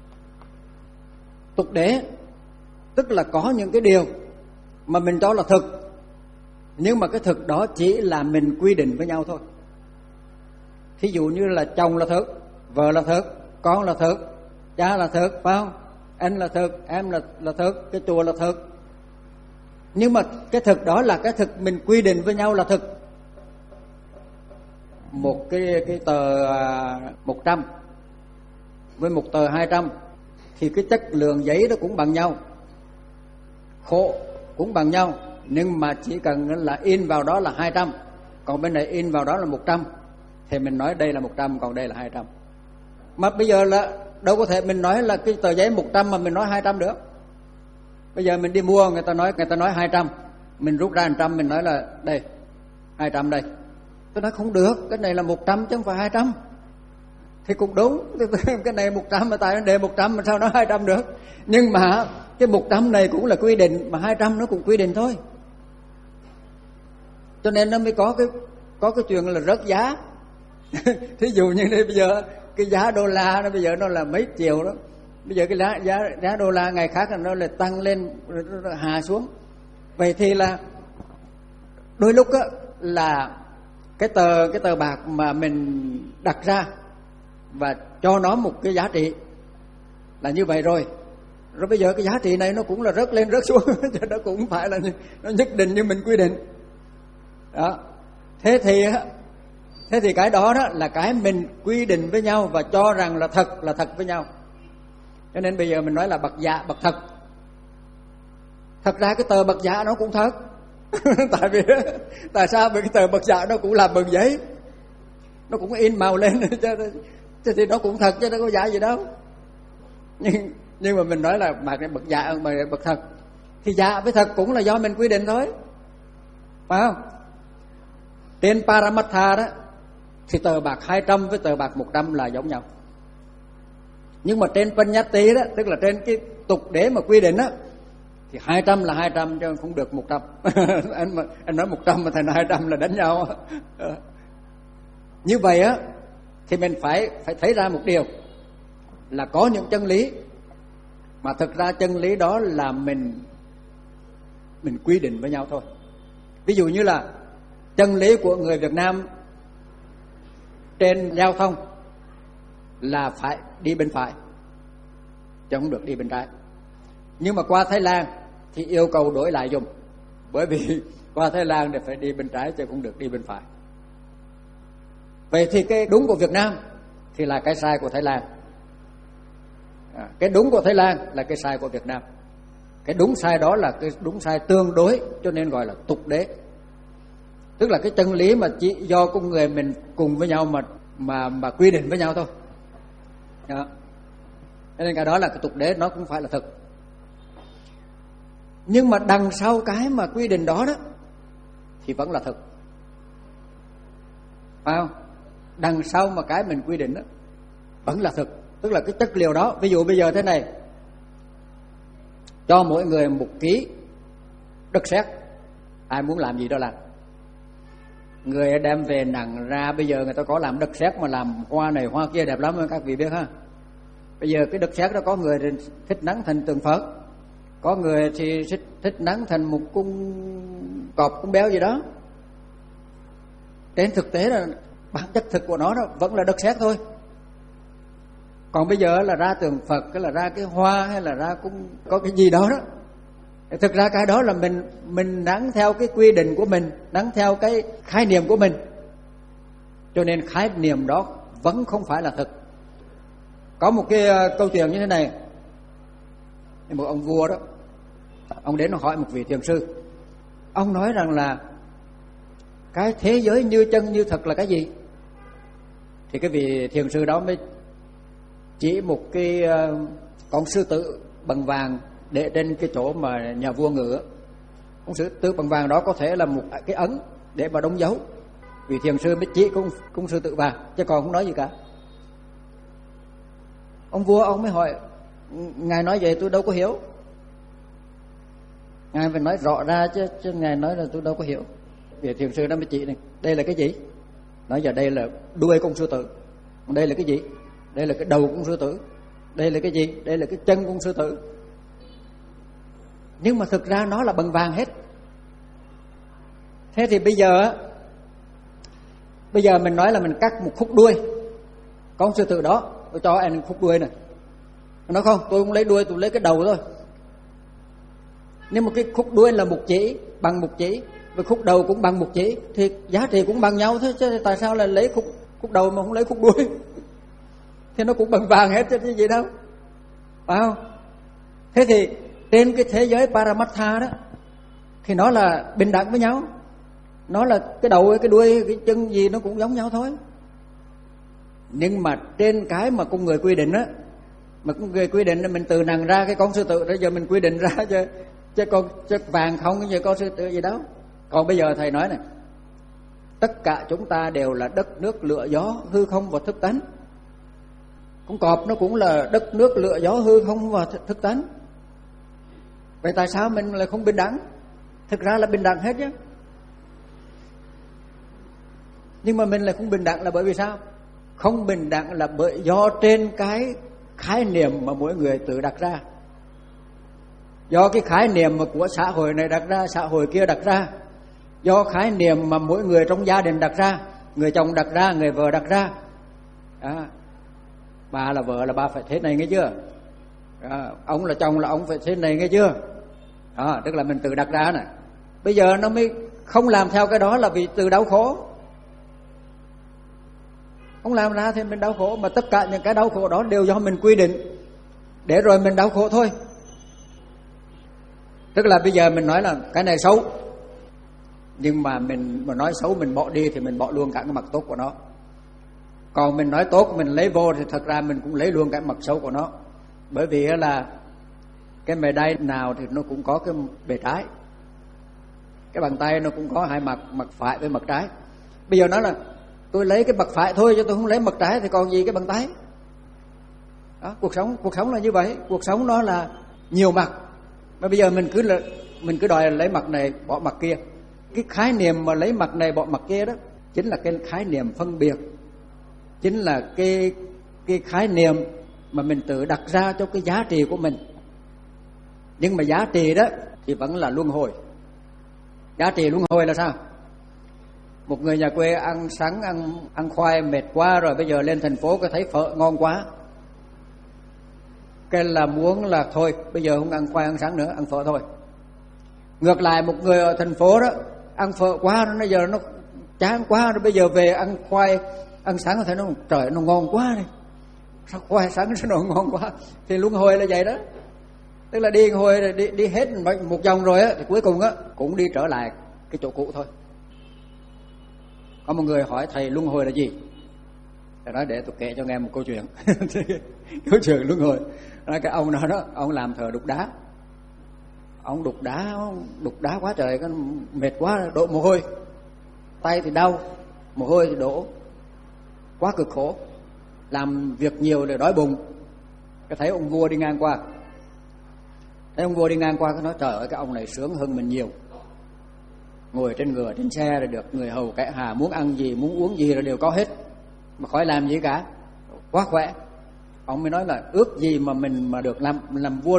Tục đế tức là có những cái điều mà mình cho là thực, nhưng mà cái thực đó chỉ là mình quy định với nhau thôi. Thí dụ như là chồng là thực, vợ là thực, con là thực, cha là thực, phải không? Anh là thực, em là là thực, cái chùa là thực. Nhưng mà cái thực đó là cái thực mình quy định với nhau là thực. Một cái cái tờ một trăm với một tờ hai trăm thì cái chất lượng giấy đó cũng bằng nhau, khổ cũng bằng nhau, nhưng mà chỉ cần là in vào đó là hai trăm, còn bên này in vào đó là một trăm, thì mình nói đây là một trăm, còn đây là hai trăm. Mà bây giờ là đâu có thể mình nói là cái tờ giấy một trăm mà mình nói hai trăm được. Bây giờ mình đi mua, người ta nói người ta nói hai trăm, mình rút ra một trăm, mình nói là đây hai trăm đây. Tôi nói không được, cái này là một trăm chứ không phải hai trăm. Thì cũng đúng, cái này một trăm mà tại nó đề một trăm mà sao nói hai trăm được. Nhưng mà cái một trăm này cũng là quy định, mà hai trăm nó cũng quy định thôi. Cho nên nó mới có cái có cái chuyện là rớt giá. Thí dụ như đây bây giờ cái giá đô la nó bây giờ nó là mấy triệu đó, bây giờ cái giá giá giá đô la ngày khác là nó lại tăng lên rồi nó hạ xuống. Vậy thì là đôi lúc á, là cái tờ cái tờ bạc mà mình đặt ra và cho nó một cái giá trị là như vậy rồi, rồi bây giờ cái giá trị này nó cũng là rớt lên rớt xuống, chứ nó cũng phải là nó nhất định như mình quy định đó. Thế thì thế thì cái đó đó là cái mình quy định với nhau và cho rằng là thật là thật với nhau. Cho nên bây giờ mình nói là bậc dạ bậc thật. Thật ra cái tờ bậc dạ nó cũng thật. Tại vì tại sao? Vì cái tờ bậc dạ nó cũng làm bằng giấy, nó cũng in màu lên chứ, thì nó cũng thật chứ nó có giả gì đâu. Nhưng nhưng mà mình nói là mà cái bậc dạ mà bậc thật, thì dạ với thật cũng là do mình quy định thôi, phải không? Trên Paramatha đó thì tờ bạc hai trăm với tờ bạc một trăm là giống nhau. Nhưng mà trên Panyati đó, tức là trên cái tục đế mà quy định đó, thì hai trăm là hai trăm chứ không được một trăm. anh mà anh nói một trăm mà thành hai trăm là đánh nhau. Như vậy á thì mình phải phải thấy ra một điều là có những chân lý mà thực ra chân lý đó là mình mình quy định với nhau thôi. Ví dụ như là chân lý của người Việt Nam trên giao thông là phải đi bên phải chứ không được đi bên trái. Nhưng mà qua Thái Lan thì yêu cầu đổi lại dùng, bởi vì qua Thái Lan thì phải đi bên trái chứ không được đi bên phải. Vậy thì cái đúng của Việt Nam thì là cái sai của Thái Lan, à, cái đúng của Thái Lan là cái sai của Việt Nam. Cái đúng sai đó là cái đúng sai tương đối, cho nên gọi là tục đế. Tức là cái chân lý mà chỉ do con người mình cùng với nhau mà mà mà quy định với nhau thôi. Đó. Cho nên cái đó là cái tục đế, nó cũng phải là thực. Nhưng mà đằng sau cái mà quy định đó đó thì vẫn là thực, phải không? Đằng sau mà cái mình quy định đó vẫn là thực, tức là cái chất liệu đó. Ví dụ bây giờ thế này, cho mỗi người một ký đất sét, ai muốn làm gì đó làm. Người đem về nặng ra, bây giờ người ta có làm đất sét mà làm hoa này hoa kia đẹp lắm các vị biết ha. Bây giờ cái đất sét đó có người thì thích nắng thành tượng Phật, có người thì thích, thích nắng thành một cung cọp cung béo gì đó. Trên thực tế là bản chất thực của nó đó vẫn là đất sét thôi. Còn bây giờ là ra tượng Phật, cái là ra cái hoa hay là ra cung có cái gì đó đó, thực ra cái đó là mình mình nắng theo cái quy định của mình, nắng theo cái khái niệm của mình, cho nên khái niệm đó vẫn không phải là thực. Có một cái uh, câu chuyện như thế này, một ông vua đó, ông đến hỏi một vị thiền sư, ông nói rằng là cái thế giới như chân như thật là cái gì? Thì cái vị thiền sư đó mới chỉ một cái uh, con sư tử bằng vàng để trên cái chỗ mà nhà vua ngự. Con sư tử bằng vàng đó có thể là một cái ấn để mà đóng dấu. Vị thiền sư mới chỉ con, con sư tử vàng, chứ còn không nói gì cả. Ông vua ông mới hỏi, ngài nói vậy tôi đâu có hiểu. Ngài phải nói rõ ra chứ, chứ ngài nói là tôi đâu có hiểu. Vị thiền sư đó mới chỉ này, đây là cái gì? Nói giờ đây là đuôi con sư tử. Đây là cái gì? Đây là cái đầu con sư tử. Đây là cái gì? Đây là cái chân con sư tử. Nhưng mà thực ra nó là bằng vàng hết. Thế thì bây giờ Bây giờ mình nói là mình cắt một khúc đuôi con sư tử đó, tôi cho anh khúc đuôi này. Nó không, tôi không lấy đuôi, tôi lấy cái đầu thôi. Nhưng mà cái khúc đuôi là một chỉ, bằng một chỉ, và khúc đầu cũng bằng một chỉ, thì giá trị cũng bằng nhau thôi, chứ tại sao là lấy khúc khúc đầu mà không lấy khúc đuôi? Thì nó cũng bằng vàng hết chứ gì đâu, phải không? Thế thì trên cái thế giới Paramatha đó thì nó là bình đẳng với nhau. Nó là cái đầu, cái đuôi, cái chân gì nó cũng giống nhau thôi. Nhưng mà trên cái mà con người quy định á, mà con người quy định là mình từ nằng ra cái con sư tử, bây giờ mình quy định ra chứ chứ con chứ vàng không cái gì con sư tử gì đâu. Còn bây giờ thầy nói này, tất cả chúng ta đều là đất nước lửa gió hư không và thức tánh. Con cọp nó cũng là đất nước lửa gió hư không và thức tánh. Vậy tại sao mình lại không bình đẳng? Thực ra là bình đẳng hết chứ. Nhưng mà mình lại không bình đẳng là bởi vì sao? Không bình đẳng là bởi do trên cái khái niệm mà mỗi người tự đặt ra. Do cái khái niệm mà của xã hội này đặt ra, xã hội kia đặt ra. Do khái niệm mà mỗi người trong gia đình đặt ra, người chồng đặt ra, người vợ đặt ra. À, bà là vợ là bà phải thế này nghe chưa? À, ông là chồng là ông phải thế này nghe chưa? À, tức là mình tự đặt ra nè. Bây giờ nó mới không làm theo cái đó là vì tự đau khổ. Không làm ra thì mình đau khổ. Mà tất cả những cái đau khổ đó đều do mình quy định, để rồi mình đau khổ thôi. Tức là bây giờ mình nói là cái này xấu, nhưng mà mình mà nói xấu mình bỏ đi thì mình bỏ luôn cả cái mặt tốt của nó. Còn mình nói tốt mình lấy vô thì thật ra mình cũng lấy luôn cái mặt xấu của nó. Bởi vì là cái mề đay nào thì nó cũng có cái bề trái. Cái bàn tay nó cũng có hai mặt, mặt phải với mặt trái. Bây giờ nói là tôi lấy cái mặt phải thôi chứ tôi không lấy mặt trái thì còn gì cái bàn tay. Đó, cuộc sống cuộc sống là như vậy, cuộc sống nó là nhiều mặt. Mà bây giờ mình cứ là mình cứ đòi lấy mặt này bỏ mặt kia. Cái khái niệm mà lấy mặt này bỏ mặt kia đó chính là cái khái niệm phân biệt, chính là cái cái khái niệm mà mình tự đặt ra cho cái giá trị của mình. Nhưng mà giá trị đó thì vẫn là luân hồi. Giá trị luân hồi là sao? Một người nhà quê ăn sáng ăn ăn khoai mệt quá rồi, bây giờ lên thành phố có thấy phở ngon quá, cái là muốn là thôi bây giờ không ăn khoai ăn sáng nữa, ăn phở thôi. Ngược lại một người ở thành phố đó ăn phở quá nó giờ nó chán quá rồi, bây giờ về ăn khoai ăn sáng có thể nó trời nó ngon quá này, sao khoai sáng nó ngon quá. Thì luân hồi là vậy đó. Tức là đi hồi đi đi hết một vòng rồi á thì cuối cùng á cũng đi trở lại cái chỗ cũ thôi. Có một người hỏi thầy luân hồi là gì? Thầy nói để tôi kể cho nghe một câu chuyện. Câu chuyện luân hồi. Nói cái ông nào đó, ông làm thờ đục đá. Ông đục đá, đục đá quá trời, mệt quá đổ mồ hôi. Tay thì đau, mồ hôi thì đổ. Quá cực khổ. Làm việc nhiều để đói bụng. Cái thấy ông vua đi ngang qua. Thấy ông vua đi ngang qua, cái nói trời ơi cái ông này sướng hơn mình nhiều. Ngồi trên ngựa, trên xe rồi được người hầu kẻ hà, muốn ăn gì, muốn uống gì rồi đều có hết. Mà khỏi làm gì cả, quá khỏe. Ông mới nói là ước gì mà mình mà được làm làm vua.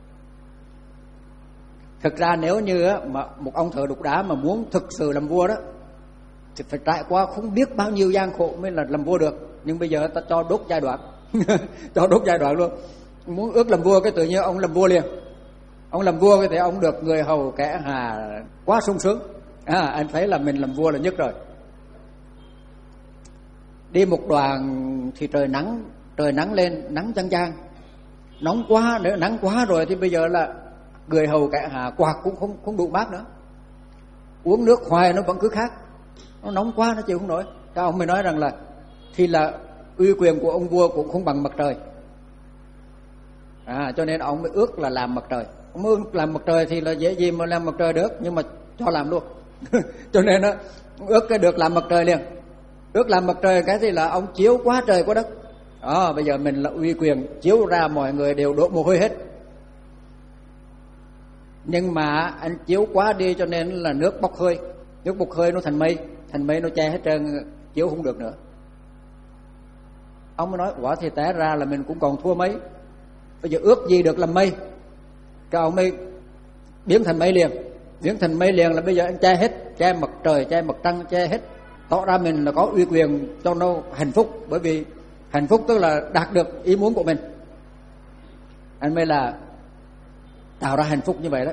Thực ra nếu như á, mà một ông thợ đục đá mà muốn thực sự làm vua đó thì phải trải qua không biết bao nhiêu gian khổ mới là làm vua được. Nhưng bây giờ ta cho đốt giai đoạn. Cho đốt giai đoạn luôn. Muốn ước làm vua cái tự nhiên ông làm vua liền. Ông làm vua thì ông được người hầu kẻ hà quá sung sướng. À, anh thấy là mình làm vua là nhất rồi. Đi một đoạn thì trời nắng, trời nắng lên, nắng chang chang, nóng quá nữa, nắng quá rồi thì bây giờ là người hầu kẻ hà quạt cũng không không đủ mát nữa. Uống nước hoài nó vẫn cứ khát, nó nóng quá nó chịu không nổi. Các ông mới nói rằng là thì là uy quyền của ông vua cũng không bằng mặt trời. À, cho nên ông mới ước là làm mặt trời. Ông ước làm mặt trời thì là dễ gì mà làm mặt trời được, nhưng mà cho làm luôn. Cho nên đó, ước cái được làm mặt trời liền. Ước làm mặt trời cái thì là ông chiếu quá trời quá đất. Đó, bây giờ mình là uy quyền, chiếu ra mọi người đều đổ mồ hôi hết. Nhưng mà anh chiếu quá đi cho nên là nước bốc hơi. Nước bốc hơi nó thành mây, thành mây nó che hết trơn, chiếu không được nữa. Ông mới nói quả thì té ra là mình cũng còn thua mấy. Bây giờ ước gì được làm mây. Cái ông mới biến thành mây liền. Biến thành mây liền là bây giờ anh che hết, che mặt trời, che mặt trăng, che hết. Tỏ ra mình là có uy quyền cho nó hạnh phúc. Bởi vì hạnh phúc tức là đạt được ý muốn của mình. Anh mới là tạo ra hạnh phúc như vậy đó.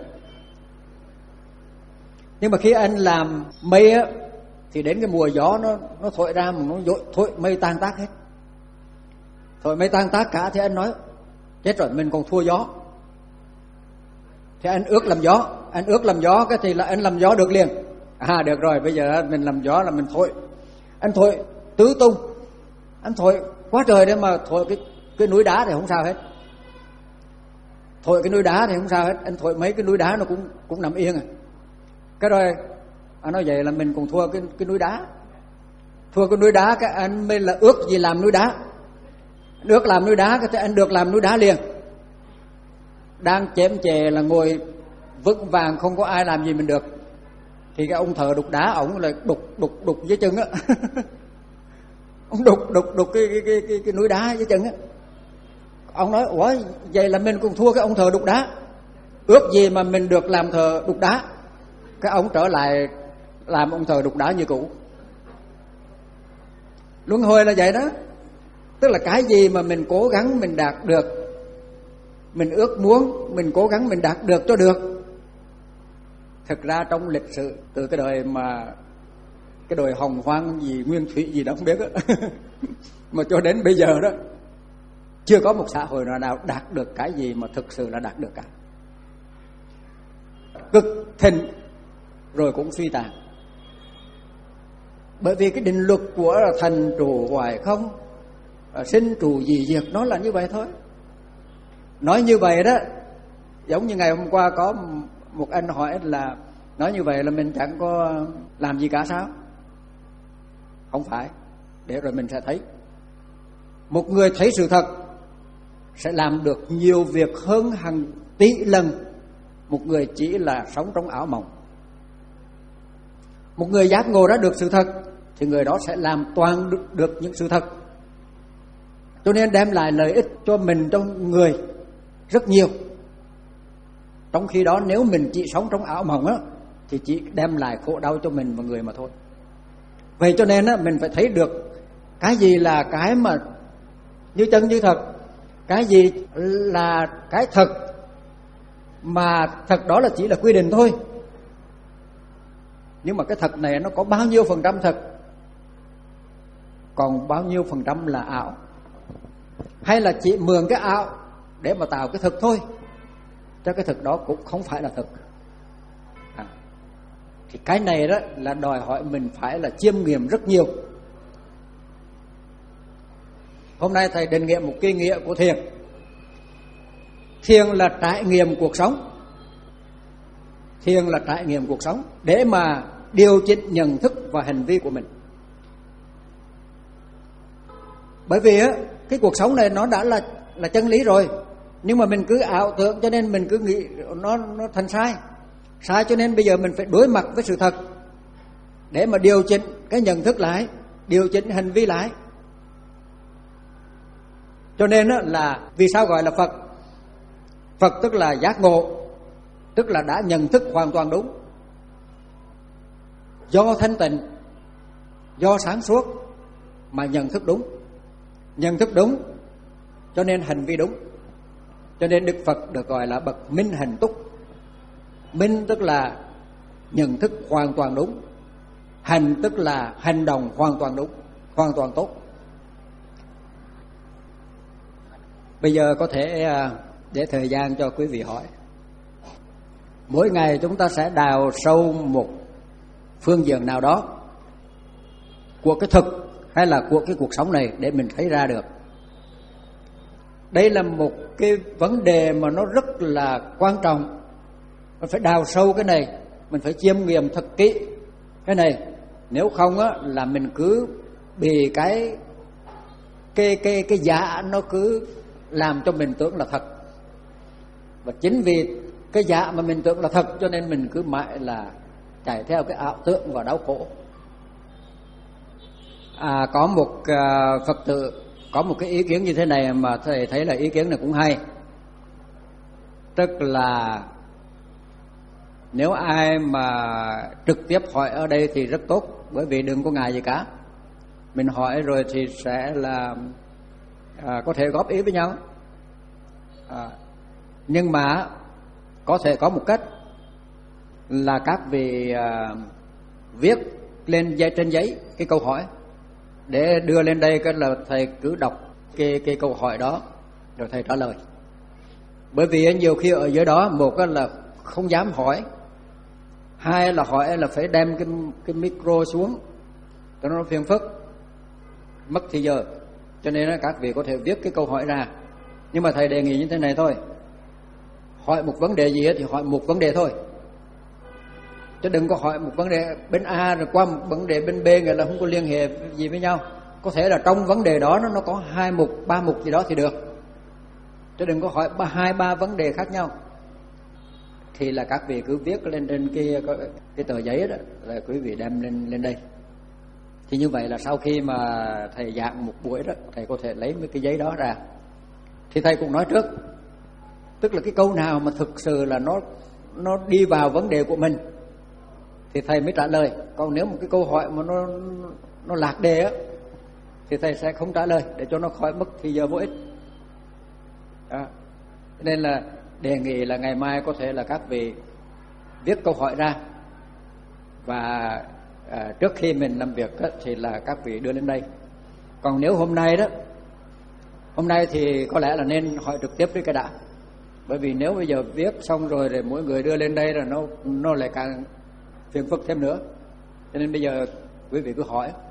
Nhưng mà khi anh làm mây á, thì đến cái mùa gió nó nó thổi ra mà nó dội, thổi mây tan tác hết. Thổi mây tan tác cả thì anh nói chết rồi mình còn thua gió. Thì anh ước làm gió, anh ước làm gió cái thì là anh làm gió được liền. À được rồi, bây giờ mình làm gió là mình thổi. Anh thổi tứ tung. Anh thổi quá trời đấy mà thổi cái cái núi đá thì không sao hết. Thổi cái núi đá thì không sao hết, anh thổi mấy cái núi đá nó cũng cũng nằm yên à. Cái rồi anh nói vậy là mình còn thua cái cái núi đá. Thua cái núi đá cái anh mới là ước gì làm núi đá. Anh ước làm núi đá cái thì anh được làm núi đá liền. Đang chém chè là ngồi vững vàng không có ai làm gì mình được. Thì cái ông thợ đục đá ổng là đục đục đục dưới chân á. Ông đục đục đục cái cái cái cái, cái núi đá dưới chân á. Ông nói ủa vậy là mình cũng thua cái ông thợ đục đá, ước gì mà mình được làm thợ đục đá. Cái ông trở lại làm ông thợ đục đá như cũ. Luân hồi là vậy đó. Tức là cái gì mà mình cố gắng mình đạt được, mình ước muốn, mình cố gắng mình đạt được cho được. Thực ra trong lịch sử từ cái đời mà cái đời Hồng Hoang gì Nguyên Thủy gì đó không biết á, mà cho đến bây giờ đó chưa có một xã hội nào đạt được cái gì mà thực sự là đạt được cả. Cực thịnh rồi cũng suy tàn. Bởi vì cái định luật của thành trụ hoài không, sinh trụ dị diệt, nó là như vậy thôi. Nói như vậy đó, giống như ngày hôm qua có một anh hỏi là nói như vậy là mình chẳng có làm gì cả sao? Không phải, để rồi mình sẽ thấy. Một người thấy sự thật sẽ làm được nhiều việc hơn hàng tỷ lần một người chỉ là sống trong ảo mộng. Một người giác ngộ ra được sự thật thì người đó sẽ làm toàn được, được những sự thật, cho nên đem lại lợi ích cho mình, cho người rất nhiều. Trong khi đó nếu mình chỉ sống trong ảo mộng á, thì chỉ đem lại khổ đau cho mình và người mà thôi. Vậy cho nên á, mình phải thấy được cái gì là cái mà như chân như thật, cái gì là cái thật, mà thật đó là chỉ là quy định thôi. Nhưng mà cái thật này nó có bao nhiêu phần trăm thật, còn bao nhiêu phần trăm là ảo, hay là chỉ mượn cái ảo để mà tạo cái thực thôi, cho cái thực đó cũng không phải là thực. À, thì cái này đó là đòi hỏi mình phải là chiêm nghiệm rất nhiều. Hôm nay thầy định nghĩa một cái nghĩa của thiền. Thiền là trải nghiệm cuộc sống. Thiền là trải nghiệm cuộc sống để mà điều chỉnh nhận thức và hành vi của mình. Bởi vì á, cái cuộc sống này nó đã là là chân lý rồi, nhưng mà mình cứ ảo tưởng cho nên mình cứ nghĩ nó nó thành sai. Sai cho nên bây giờ mình phải đối mặt với sự thật để mà điều chỉnh cái nhận thức lại, điều chỉnh hành vi lại. Cho nên á, là vì sao gọi là Phật? Phật tức là giác ngộ, tức là đã nhận thức hoàn toàn đúng. Do thanh tịnh, do sáng suốt mà nhận thức đúng. Nhận thức đúng cho nên hành vi đúng. Cho nên Đức Phật được gọi là bậc minh hành túc. Minh tức là nhận thức hoàn toàn đúng, hành tức là hành động hoàn toàn đúng, hoàn toàn tốt. Bây giờ có thể để thời gian cho quý vị hỏi. Mỗi ngày chúng ta sẽ đào sâu một phương diện nào đó của cái thực hay là của cái cuộc sống này để mình thấy ra được. Đây là một cái vấn đề mà nó rất là quan trọng. Mình phải đào sâu cái này, mình phải chiêm nghiệm thật kỹ cái này. Nếu không á, là mình cứ bị cái cái cái cái giả nó cứ làm cho mình tưởng là thật. Và chính vì cái giả mà mình tưởng là thật cho nên mình cứ mãi là chạy theo cái ảo tưởng và đau khổ. À, có một uh, Phật tử có một cái ý kiến như thế này mà thầy thấy là ý kiến này cũng hay. Tức là nếu ai mà trực tiếp hỏi ở đây thì rất tốt, bởi vì đừng có ngại gì cả. Mình hỏi rồi thì sẽ là à, có thể góp ý với nhau. À, nhưng mà có thể có một cách là các vị à, viết lên giấy, trên giấy cái câu hỏi để đưa lên đây, cái là thầy cứ đọc cái, cái câu hỏi đó rồi thầy trả lời. Bởi vì nhiều khi ở dưới đó, một là không dám hỏi, hai là hỏi là phải đem cái, cái micro xuống cho nó phiền phức, mất thời giờ. Cho nên các vị có thể viết cái câu hỏi ra. Nhưng mà thầy đề nghị như thế này thôi, hỏi một vấn đề gì thì hỏi một vấn đề thôi, chứ đừng có hỏi một vấn đề bên A rồi qua một vấn đề bên B, nghĩa là không có liên hệ gì với nhau. Có thể là trong vấn đề đó nó, nó có hai mục, ba mục gì đó thì được, chứ đừng có hỏi ba, hai ba vấn đề khác nhau. thì là các vị cứ viết lên trên cái cái tờ giấy đó, là quý vị đem lên lên đây. Thì như vậy là sau khi mà thầy giảng một buổi đó, thầy có thể lấy mấy cái giấy đó ra. Thì thầy cũng nói trước, tức là cái câu nào mà thực sự là nó nó đi vào vấn đề của mình thì thầy mới trả lời. Còn nếu một cái câu hỏi mà nó nó lạc đề á thì thầy sẽ không trả lời, để cho nó khỏi mất thì giờ vô ích. Đó. Nên là đề nghị là ngày mai có thể là các vị viết câu hỏi ra, và à, trước khi mình làm việc á, thì là các vị đưa lên đây. Còn nếu hôm nay đó, hôm nay thì có lẽ là nên hỏi trực tiếp với cái đã. Bởi vì nếu bây giờ viết xong rồi rồi mỗi người đưa lên đây là nó nó lại càng phiền phức thêm nữa. Cho nên bây giờ quý vị cứ hỏi.